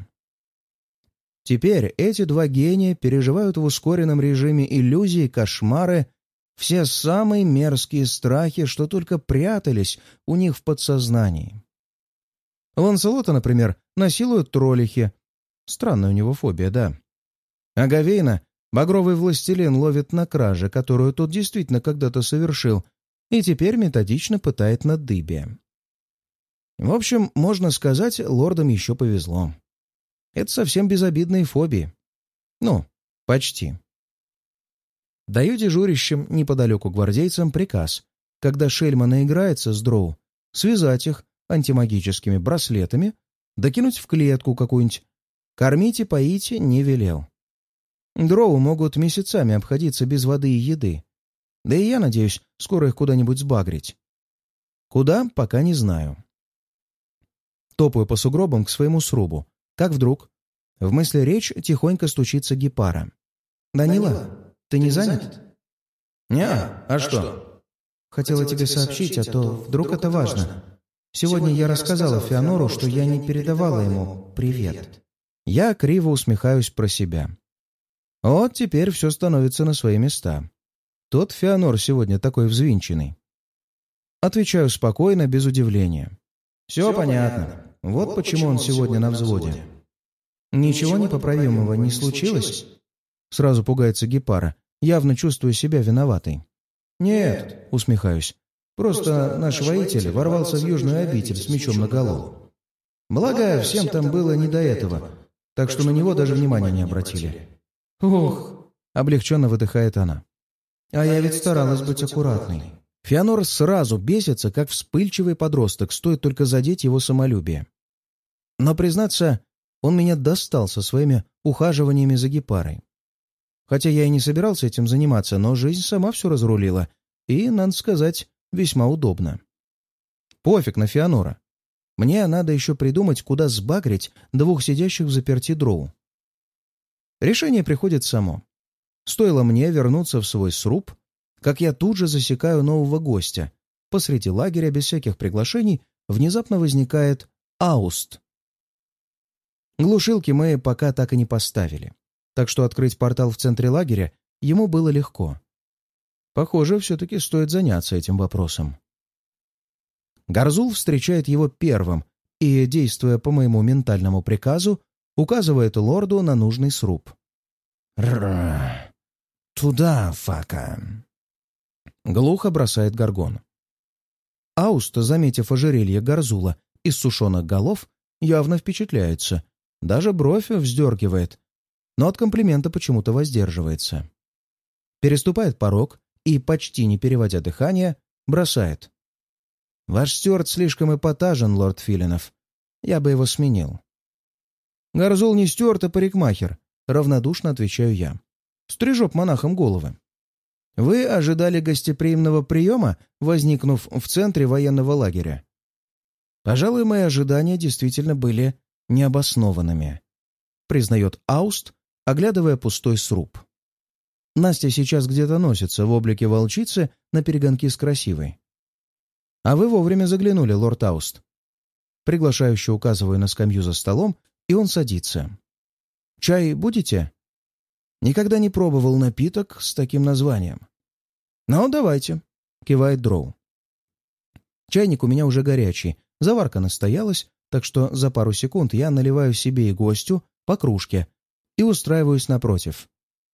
Теперь эти два гения переживают в ускоренном режиме иллюзии, кошмары, все самые мерзкие страхи, что только прятались у них в подсознании. Ланселота, например, насилуют троллихи. Странная у него фобия, да. А Гавейна багровый властелин ловит на краже, которую тот действительно когда-то совершил, и теперь методично пытает на дыбе. В общем, можно сказать, лордам еще повезло. Это совсем безобидные фобии. Ну, почти. Даю дежурящим неподалеку гвардейцам приказ, когда Шельма наиграется с дроу, связать их антимагическими браслетами, докинуть в клетку какую-нибудь. Кормить и поить не велел. Дроу могут месяцами обходиться без воды и еды. Да и я надеюсь скоро их куда-нибудь сбагрить. Куда, пока не знаю. Топаю по сугробам к своему срубу. Как вдруг в мысли речь тихонько стучится Гепара. «Данила, Данила ты не занят?» занят? «Не-а, а что?» «Хотела тебе сообщить, а то вдруг это важно. Сегодня я рассказала Феонору, что я не передавала ему привет». Я криво усмехаюсь про себя. Вот теперь все становится на свои места. Тот Феонор сегодня такой взвинченный. Отвечаю спокойно, без удивления. Все, все понятно. понятно. Вот, вот почему он сегодня на взводе. Ничего непоправимого не случилось? Сразу пугается Гепара, явно чувствуя себя виноватой. Нет, усмехаюсь. Просто наш воитель ворвался в южную обитель с мечом наголо. Благо, всем там было не до этого, так что на него даже внимания не обратили. Ох, облегченно выдыхает она. А я ведь старалась быть аккуратной. Феонор сразу бесится, как вспыльчивый подросток, стоит только задеть его самолюбие. Но, признаться, он меня достал со своими ухаживаниями за Гепарой. Хотя я и не собирался этим заниматься, но жизнь сама все разрулила, и, надо сказать, весьма удобно. Пофиг на Феонора. Мне надо еще придумать, куда сбагрить двух сидящих в заперти дроу. Решение приходит само. Стоило мне вернуться в свой сруб, как я тут же засекаю нового гостя. Посреди лагеря, без всяких приглашений, внезапно возникает Ауст. Глушилки мы пока так и не поставили, так что открыть портал в центре лагеря ему было легко. Похоже, все-таки стоит заняться этим вопросом. Гарзул встречает его первым и, действуя по моему ментальному приказу, указывает лорду на нужный сруб. «Р-р-р! Туда, Фака!» Глухо бросает Гаргон. Ауст, заметив ожерелье Гарзула из сушеных голов, явно впечатляется, даже бровь вздергивает, но от комплимента почему-то воздерживается. Переступает порог и, почти не переводя дыхание, бросает. «Ваш стюарт слишком эпатажен, лорд Филинов. Я бы его сменил». «Гарзул не стюарт, а парикмахер», — равнодушно отвечаю я. «Стрижет монахам головы». «Вы ожидали гостеприимного приема, возникнув в центре военного лагеря?» «Пожалуй, мои ожидания действительно были необоснованными», — признает Ауст, оглядывая пустой сруб. «Настя сейчас где-то носится в облике волчицы наперегонки с красивой». «А вы вовремя заглянули, лорд Ауст». Приглашающе указываю на скамью за столом, и он садится. «Чай будете?» «Никогда не пробовал напиток с таким названием». «Ну, давайте», — кивает Дроу. Чайник у меня уже горячий, заварка настоялась, так что за пару секунд я наливаю себе и гостю по кружке и устраиваюсь напротив.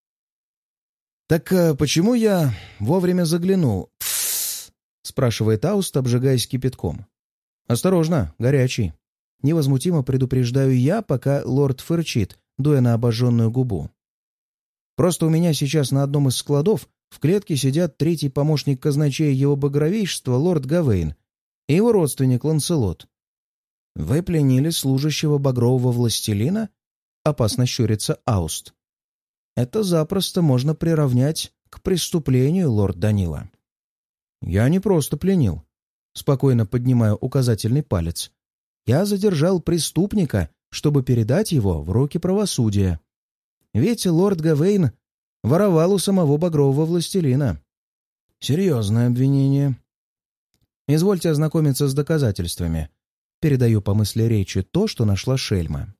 «Так а почему я вовремя заглянул?» — спрашивает Ауст, обжигаясь кипятком. «Осторожно, горячий». Невозмутимо предупреждаю я, пока лорд фырчит, дуя на обожженную губу. «Просто у меня сейчас на одном из складов в клетке сидят третий помощник казначея его багровейшества, лорд Гавейн, и его родственник Ланселот. «Вы пленили служащего багрового властелина?» — опасно щурится Ауст. «Это запросто можно приравнять к преступлению, лорд Данила». «Я не просто пленил», — спокойно поднимаю указательный палец. «Я задержал преступника, чтобы передать его в руки правосудия. Ведь лорд Гавейн воровал у самого багрового властелина». «Серьезное обвинение». «Извольте ознакомиться с доказательствами». Передаю по мысли речи то, что нашла Шельма.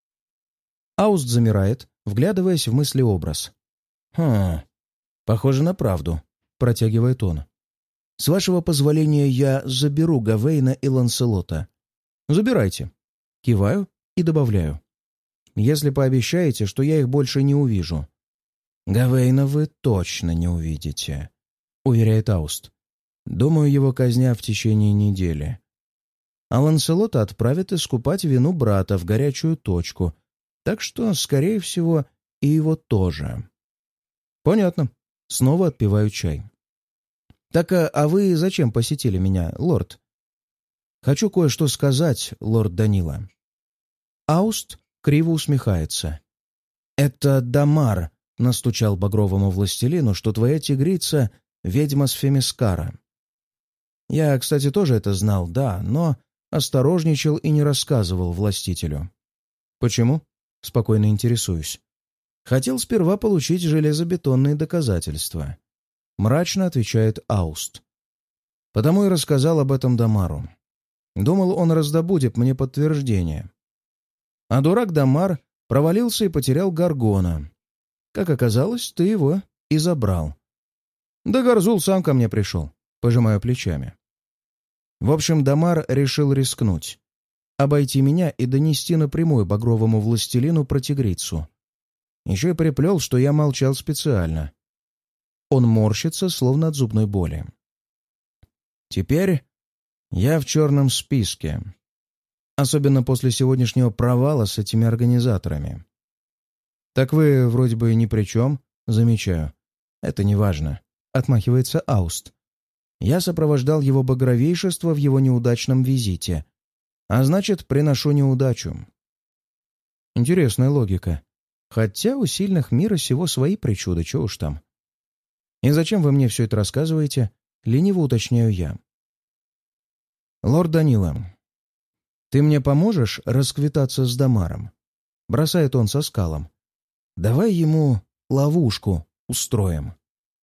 Ауст замирает, вглядываясь в мыслеобраз. «Хм, похоже на правду», — протягивает он. «С вашего позволения я заберу Гавейна и Ланселота». «Забирайте». Киваю и добавляю. «Если пообещаете, что я их больше не увижу». «Гавейна вы точно не увидите», — уверяет Ауст. «Думаю, его казнят в течение недели. А Ланселота отправят искупать вину брата в горячую точку, так что, скорее всего, и его тоже». «Понятно». Снова отпиваю чай. «Так, а, а вы зачем посетили меня, лорд?» «Хочу кое-что сказать, лорд Данила». Ауст криво усмехается. «Это Дамар настучал багровому властелину, что твоя тигрица — ведьма с Фемискара. Я, кстати, тоже это знал, да, но осторожничал и не рассказывал властителю». «Почему?» — спокойно интересуюсь. «Хотел сперва получить железобетонные доказательства», — мрачно отвечает Ауст. «Потому и рассказал об этом Дамару. Думал, он раздобудет мне подтверждение. А дурак Дамар провалился и потерял Гаргона. Как оказалось, ты его и забрал. Да Гарзул сам ко мне пришел», — пожимаю плечами. В общем, Дамар решил рискнуть, обойти меня и донести напрямую багровому властелину про тигрицу. Еще и приплел, что я молчал специально. Он морщится, словно от зубной боли. «Теперь я в черном списке. Особенно после сегодняшнего провала с этими организаторами». «Так вы вроде бы ни при чем», — замечаю. «Это не важно», — отмахивается Ауст. «Я сопровождал его багровейшество в его неудачном визите, а значит, приношу неудачу». Интересная логика. Хотя у сильных мира сего свои причуды, чего уж там. «И зачем вы мне все это рассказываете?» — лениво уточняю я. «Лорд Данила, ты мне поможешь расквитаться с Дамаром?» — бросает он со скалом. «Давай ему ловушку устроим».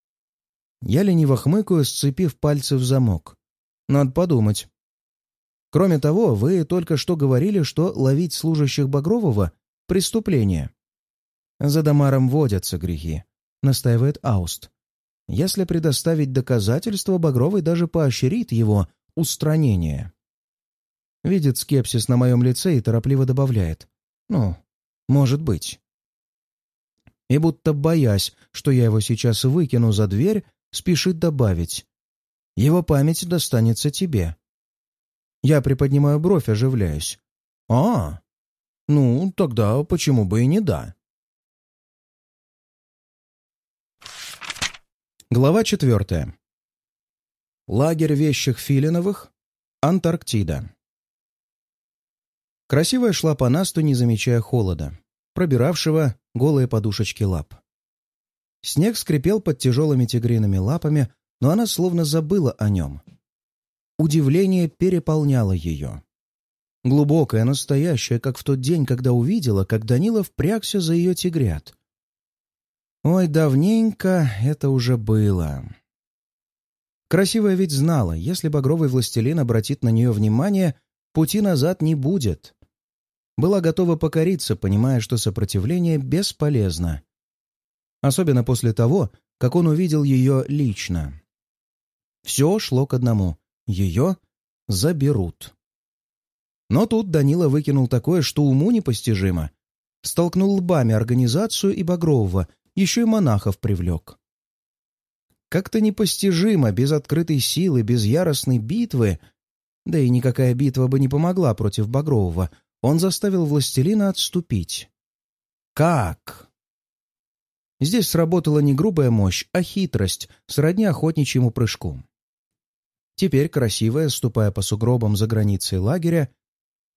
Я лениво хмыкаю, сцепив пальцы в замок. Надо подумать. Кроме того, вы только что говорили, что ловить служащих Багрового — преступление. «За Дамаром водятся грехи», — настаивает Ауст. «Если предоставить доказательства, Багровый даже поощрит его устранение». Видит скепсис на моем лице и торопливо добавляет. «Ну, может быть». И будто боясь, что я его сейчас выкину за дверь, спешит добавить. «Его память достанется тебе». Я приподнимаю бровь, оживляюсь. «А, ну, тогда почему бы и не да?» Глава четвертая. Лагерь вещих Филиновых. Антарктида. Красивая шла по насту, не замечая холода, пробиравшего голые подушечки лап. Снег скрипел под тяжелыми тигриными лапами, но она словно забыла о нем. Удивление переполняло ее. Глубокое, настоящее, как в тот день, когда увидела, как Данила впрягся за ее тигрят. Ой, давненько это уже было. Красивая ведь знала, если багровый властелин обратит на нее внимание, пути назад не будет. Была готова покориться, понимая, что сопротивление бесполезно. Особенно после того, как он увидел ее лично. Все шло к одному — ее заберут. Но тут Данила выкинул такое, что уму непостижимо. Столкнул лбами организацию и Багрового, еще и монахов привлек. Как-то непостижимо, без открытой силы, без яростной битвы, да и никакая битва бы не помогла против Багрового, он заставил властелина отступить. Как? Здесь сработала не грубая мощь, а хитрость, сродни охотничьему прыжку. Теперь красивая, ступая по сугробам за границей лагеря,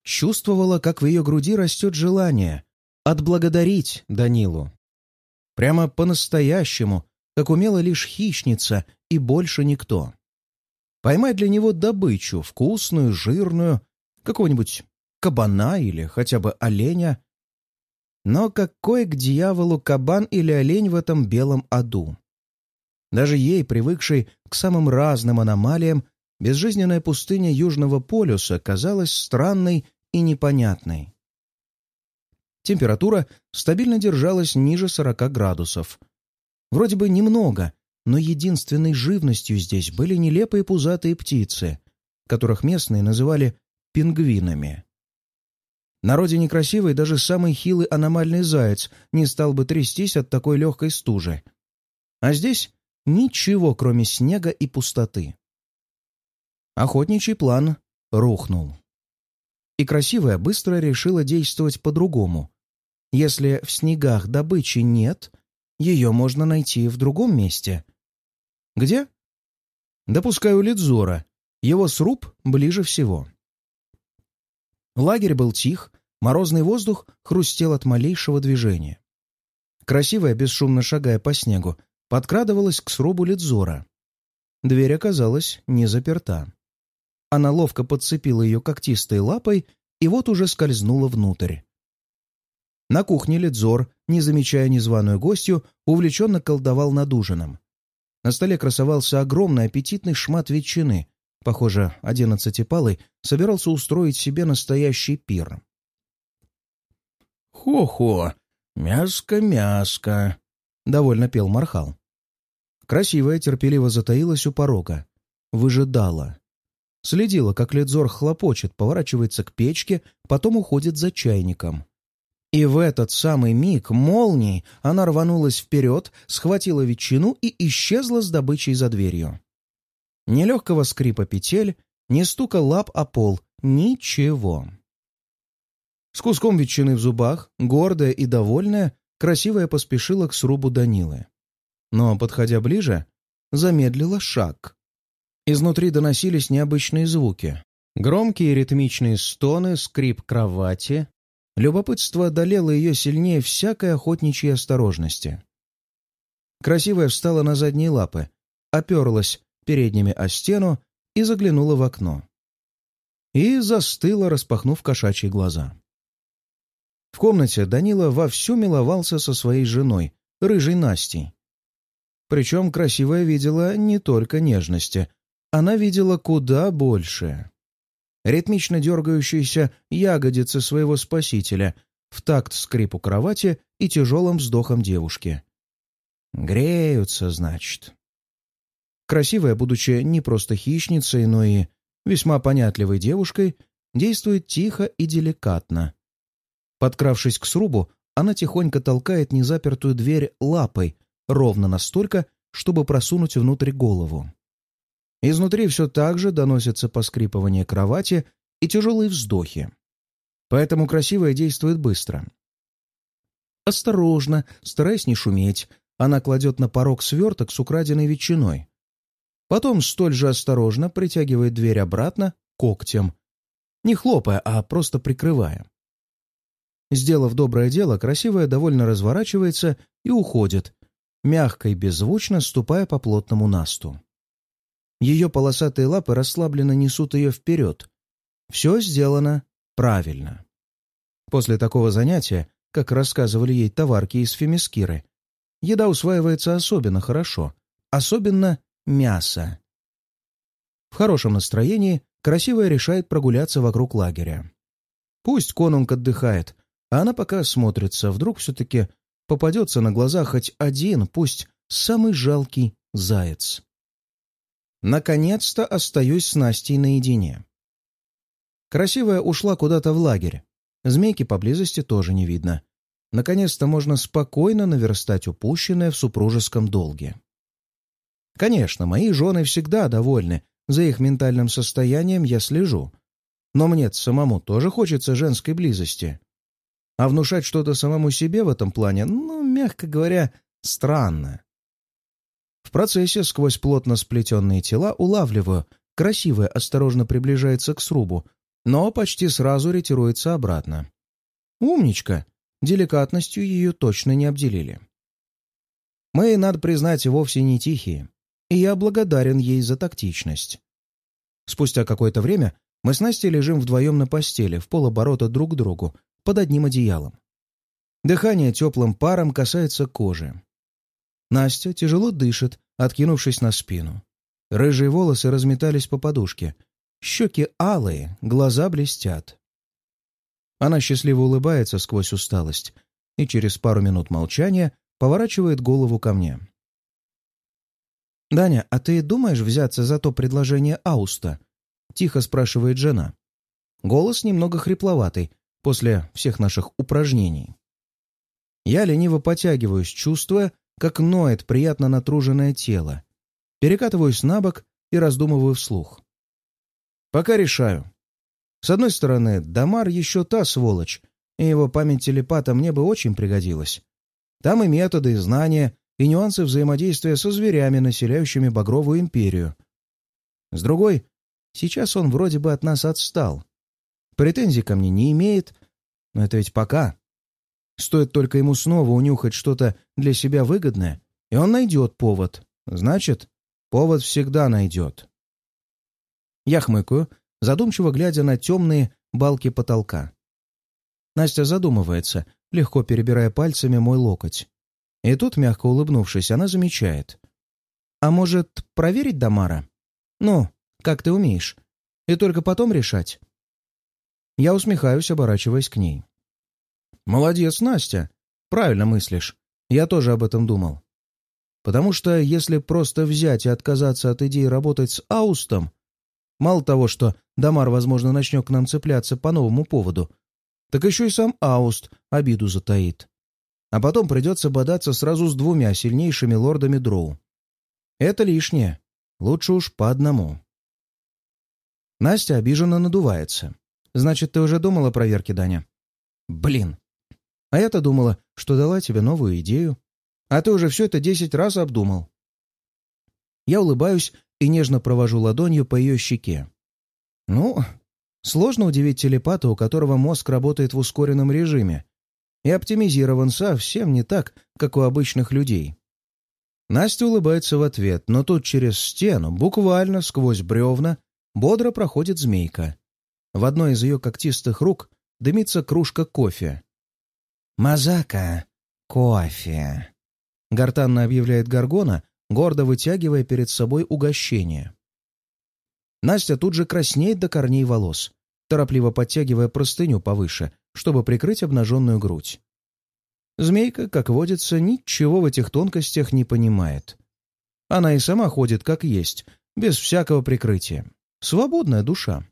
чувствовала, как в ее груди растет желание отблагодарить Данилу. Прямо по-настоящему, как умела лишь хищница и больше никто. Поймать для него добычу, вкусную, жирную, какого-нибудь кабана или хотя бы оленя. Но какой к дьяволу кабан или олень в этом белом аду? Даже ей, привыкшей к самым разным аномалиям, безжизненная пустыня Южного полюса казалась странной и непонятной. Температура стабильно держалась ниже сорока градусов. Вроде бы немного, но единственной живностью здесь были нелепые пузатые птицы, которых местные называли пингвинами. На родине красивой даже самый хилый аномальный заяц не стал бы трястись от такой легкой стужи. А здесь ничего, кроме снега и пустоты. Охотничий план рухнул. И красивая быстро решила действовать по-другому. Если в снегах добычи нет, ее можно найти в другом месте. Где? Да пускай у Лидзора. Его сруб ближе всего. Лагерь был тих, морозный воздух хрустел от малейшего движения. Красивая, бесшумно шагая по снегу, подкрадывалась к срубу Лидзора. Дверь оказалась не заперта. Она ловко подцепила ее когтистой лапой и вот уже скользнула внутрь. На кухне Лидзор, не замечая незваную гостью, увлеченно колдовал над ужином. На столе красовался огромный аппетитный шмат ветчины. Похоже, одиннадцатипалый собирался устроить себе настоящий пир. «Хо-хо! Мяско-мяско!» — довольно пел Мархал. Красивая терпеливо затаилась у порога. Выжидала. Следила, как Лидзор хлопочет, поворачивается к печке, потом уходит за чайником. И в этот самый миг молнией она рванулась вперед, схватила ветчину и исчезла с добычей за дверью. Ни легкого скрипа петель, ни стука лап о пол, ничего. С куском ветчины в зубах, гордая и довольная, красивая поспешила к срубу Данилы. Но, подходя ближе, замедлила шаг. Изнутри доносились необычные звуки. Громкие ритмичные стоны, скрип кровати. Любопытство одолело ее сильнее всякой охотничьей осторожности. Красивая встала на задние лапы, оперлась передними о стену и заглянула в окно. И застыла, распахнув кошачьи глаза. В комнате Данила вовсю миловался со своей женой, рыжей Настей. Причем красивая видела не только нежности, она видела куда больше. Ритмично дергающиеся ягодицы своего спасителя в такт скрипу кровати и тяжелым вздохом девушки. Греются, значит. Красивая, будучи не просто хищницей, но и весьма понятливой девушкой, действует тихо и деликатно. Подкравшись к срубу, она тихонько толкает незапертую дверь лапой, ровно настолько, чтобы просунуть внутрь голову. Изнутри все так же доносится поскрипывание кровати и тяжелые вздохи. Поэтому красивая действует быстро. Осторожно, стараясь не шуметь, она кладет на порог сверток с украденной ветчиной. Потом столь же осторожно притягивает дверь обратно когтем. Не хлопая, а просто прикрывая. Сделав доброе дело, красивая довольно разворачивается и уходит, мягко и беззвучно ступая по плотному насту. Ее полосатые лапы расслабленно несут ее вперед. Все сделано правильно. После такого занятия, как рассказывали ей товарки из Фемискиры, еда усваивается особенно хорошо, особенно мясо. В хорошем настроении красивая решает прогуляться вокруг лагеря. Пусть конунг отдыхает, а она пока смотрится, вдруг все-таки попадется на глаза хоть один, пусть самый жалкий заяц. Наконец-то остаюсь с Настей наедине. Красивая ушла куда-то в лагерь. Змейки поблизости тоже не видно. Наконец-то можно спокойно наверстать упущенное в супружеском долге. Конечно, мои жены всегда довольны, за их ментальным состоянием я слежу. Но мне самому тоже хочется женской близости. А внушать что-то самому себе в этом плане, ну, мягко говоря, странно. В процессе сквозь плотно сплетенные тела улавливаю, красивая осторожно приближается к срубу, но почти сразу ретируется обратно. Умничка, деликатностью ее точно не обделили. Мы, надо признать, вовсе не тихие, и я благодарен ей за тактичность. Спустя какое-то время мы с Настей лежим вдвоем на постели, в полоборота друг к другу, под одним одеялом. Дыхание теплым паром касается кожи. Настя тяжело дышит, откинувшись на спину. Рыжие волосы разметались по подушке. Щеки алые, глаза блестят. Она счастливо улыбается сквозь усталость и через пару минут молчания поворачивает голову ко мне. «Даня, а ты думаешь взяться за то предложение Ауста?» — тихо спрашивает жена. Голос немного хрипловатый после всех наших упражнений. Я лениво потягиваюсь, чувствуя, как ноет приятно натруженное тело. Перекатываюсь на бок и раздумываю вслух. Пока решаю. С одной стороны, Дамар еще та сволочь, и его память телепата мне бы очень пригодилась. Там и методы, и знания, и нюансы взаимодействия со зверями, населяющими Багровую империю. С другой, сейчас он вроде бы от нас отстал. Претензий ко мне не имеет, но это ведь пока. Стоит только ему снова унюхать что-то для себя выгодное, и он найдет повод. Значит, повод всегда найдет. Я хмыкаю, задумчиво глядя на темные балки потолка. Настя задумывается, легко перебирая пальцами мой локоть. И тут, мягко улыбнувшись, она замечает. «А может, проверить Дамара? Ну, как ты умеешь? И только потом решать?» Я усмехаюсь, оборачиваясь к ней. «Молодец, Настя. Правильно мыслишь. Я тоже об этом думал. Потому что если просто взять и отказаться от идеи работать с Аустом, мало того, что Дамар, возможно, начнет к нам цепляться по новому поводу, так еще и сам Ауст обиду затаит. А потом придется бодаться сразу с двумя сильнейшими лордами Дроу. Это лишнее. Лучше уж по одному». Настя обиженно надувается. «Значит, ты уже думала о проверке, Даня?» «Блин. А я-то думала, что дала тебе новую идею. А ты уже все это десять раз обдумал». Я улыбаюсь и нежно провожу ладонью по ее щеке. Ну, сложно удивить телепата, у которого мозг работает в ускоренном режиме и оптимизирован совсем не так, как у обычных людей. Настя улыбается в ответ, но тут через стену, буквально сквозь бревна, бодро проходит змейка. В одной из ее когтистых рук дымится кружка кофе. «Мазака, кофе», — гортанно объявляет Горгона, гордо вытягивая перед собой угощение. Настя тут же краснеет до корней волос, торопливо подтягивая простыню повыше, чтобы прикрыть обнаженную грудь. Змейка, как водится, ничего в этих тонкостях не понимает. Она и сама ходит как есть, без всякого прикрытия. Свободная душа.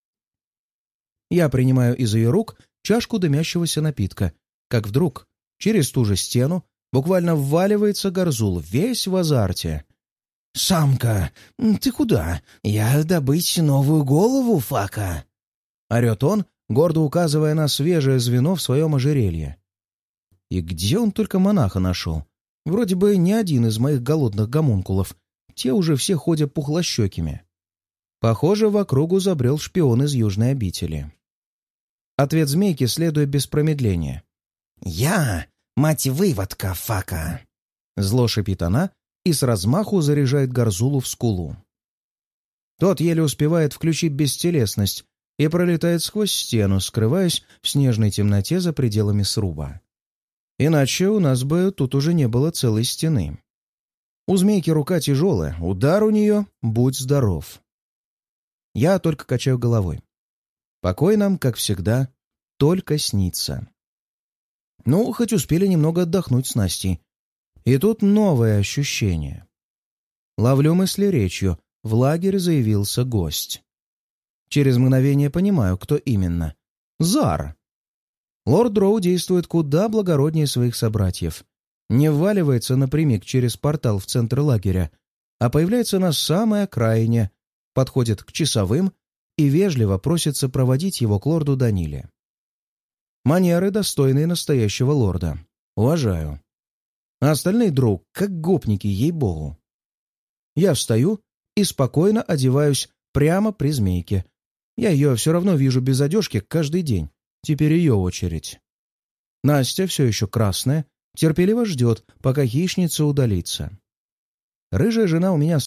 Я принимаю из ее рук чашку дымящегося напитка, как вдруг через ту же стену буквально вваливается Горзул, весь в азарте. «Самка, ты куда? Я добыть новую голову, Фака!» — орет он, гордо указывая на свежее звено в своем ожерелье. И где он только монаха нашел? Вроде бы ни один из моих голодных гомункулов. Те уже все ходят пухлощекими. Похоже, в округу забрел шпион из Южной обители. Ответ змейки следует без промедления. «Я, мать выводка, Фака!» Зло шипит она и с размаху заряжает Горзулу в скулу. Тот еле успевает включить бестелесность и пролетает сквозь стену, скрываясь в снежной темноте за пределами сруба. Иначе у нас бы тут уже не было целой стены. У змейки рука тяжелая, удар у нее — будь здоров. Я только качаю головой. Покой нам, как всегда, только снится. Ну, хоть успели немного отдохнуть с Настей. И тут новое ощущение. Ловлю мысли речью. В лагерь заявился гость. Через мгновение понимаю, кто именно. Зар. Лорд Дроу действует куда благороднее своих собратьев. Не вваливается напрямик через портал в центр лагеря, а появляется на самой окраине, подходит к часовым и вежливо просится проводить его к лорду Даниле. Манеры, достойные настоящего лорда. Уважаю. А остальные дроу, как гопники, ей-богу. Я встаю и спокойно одеваюсь прямо при змейке, Я ее все равно вижу без одежки каждый день. Теперь ее очередь. Настя, все еще красная, терпеливо ждет, пока хищница удалится. Рыжая жена у меня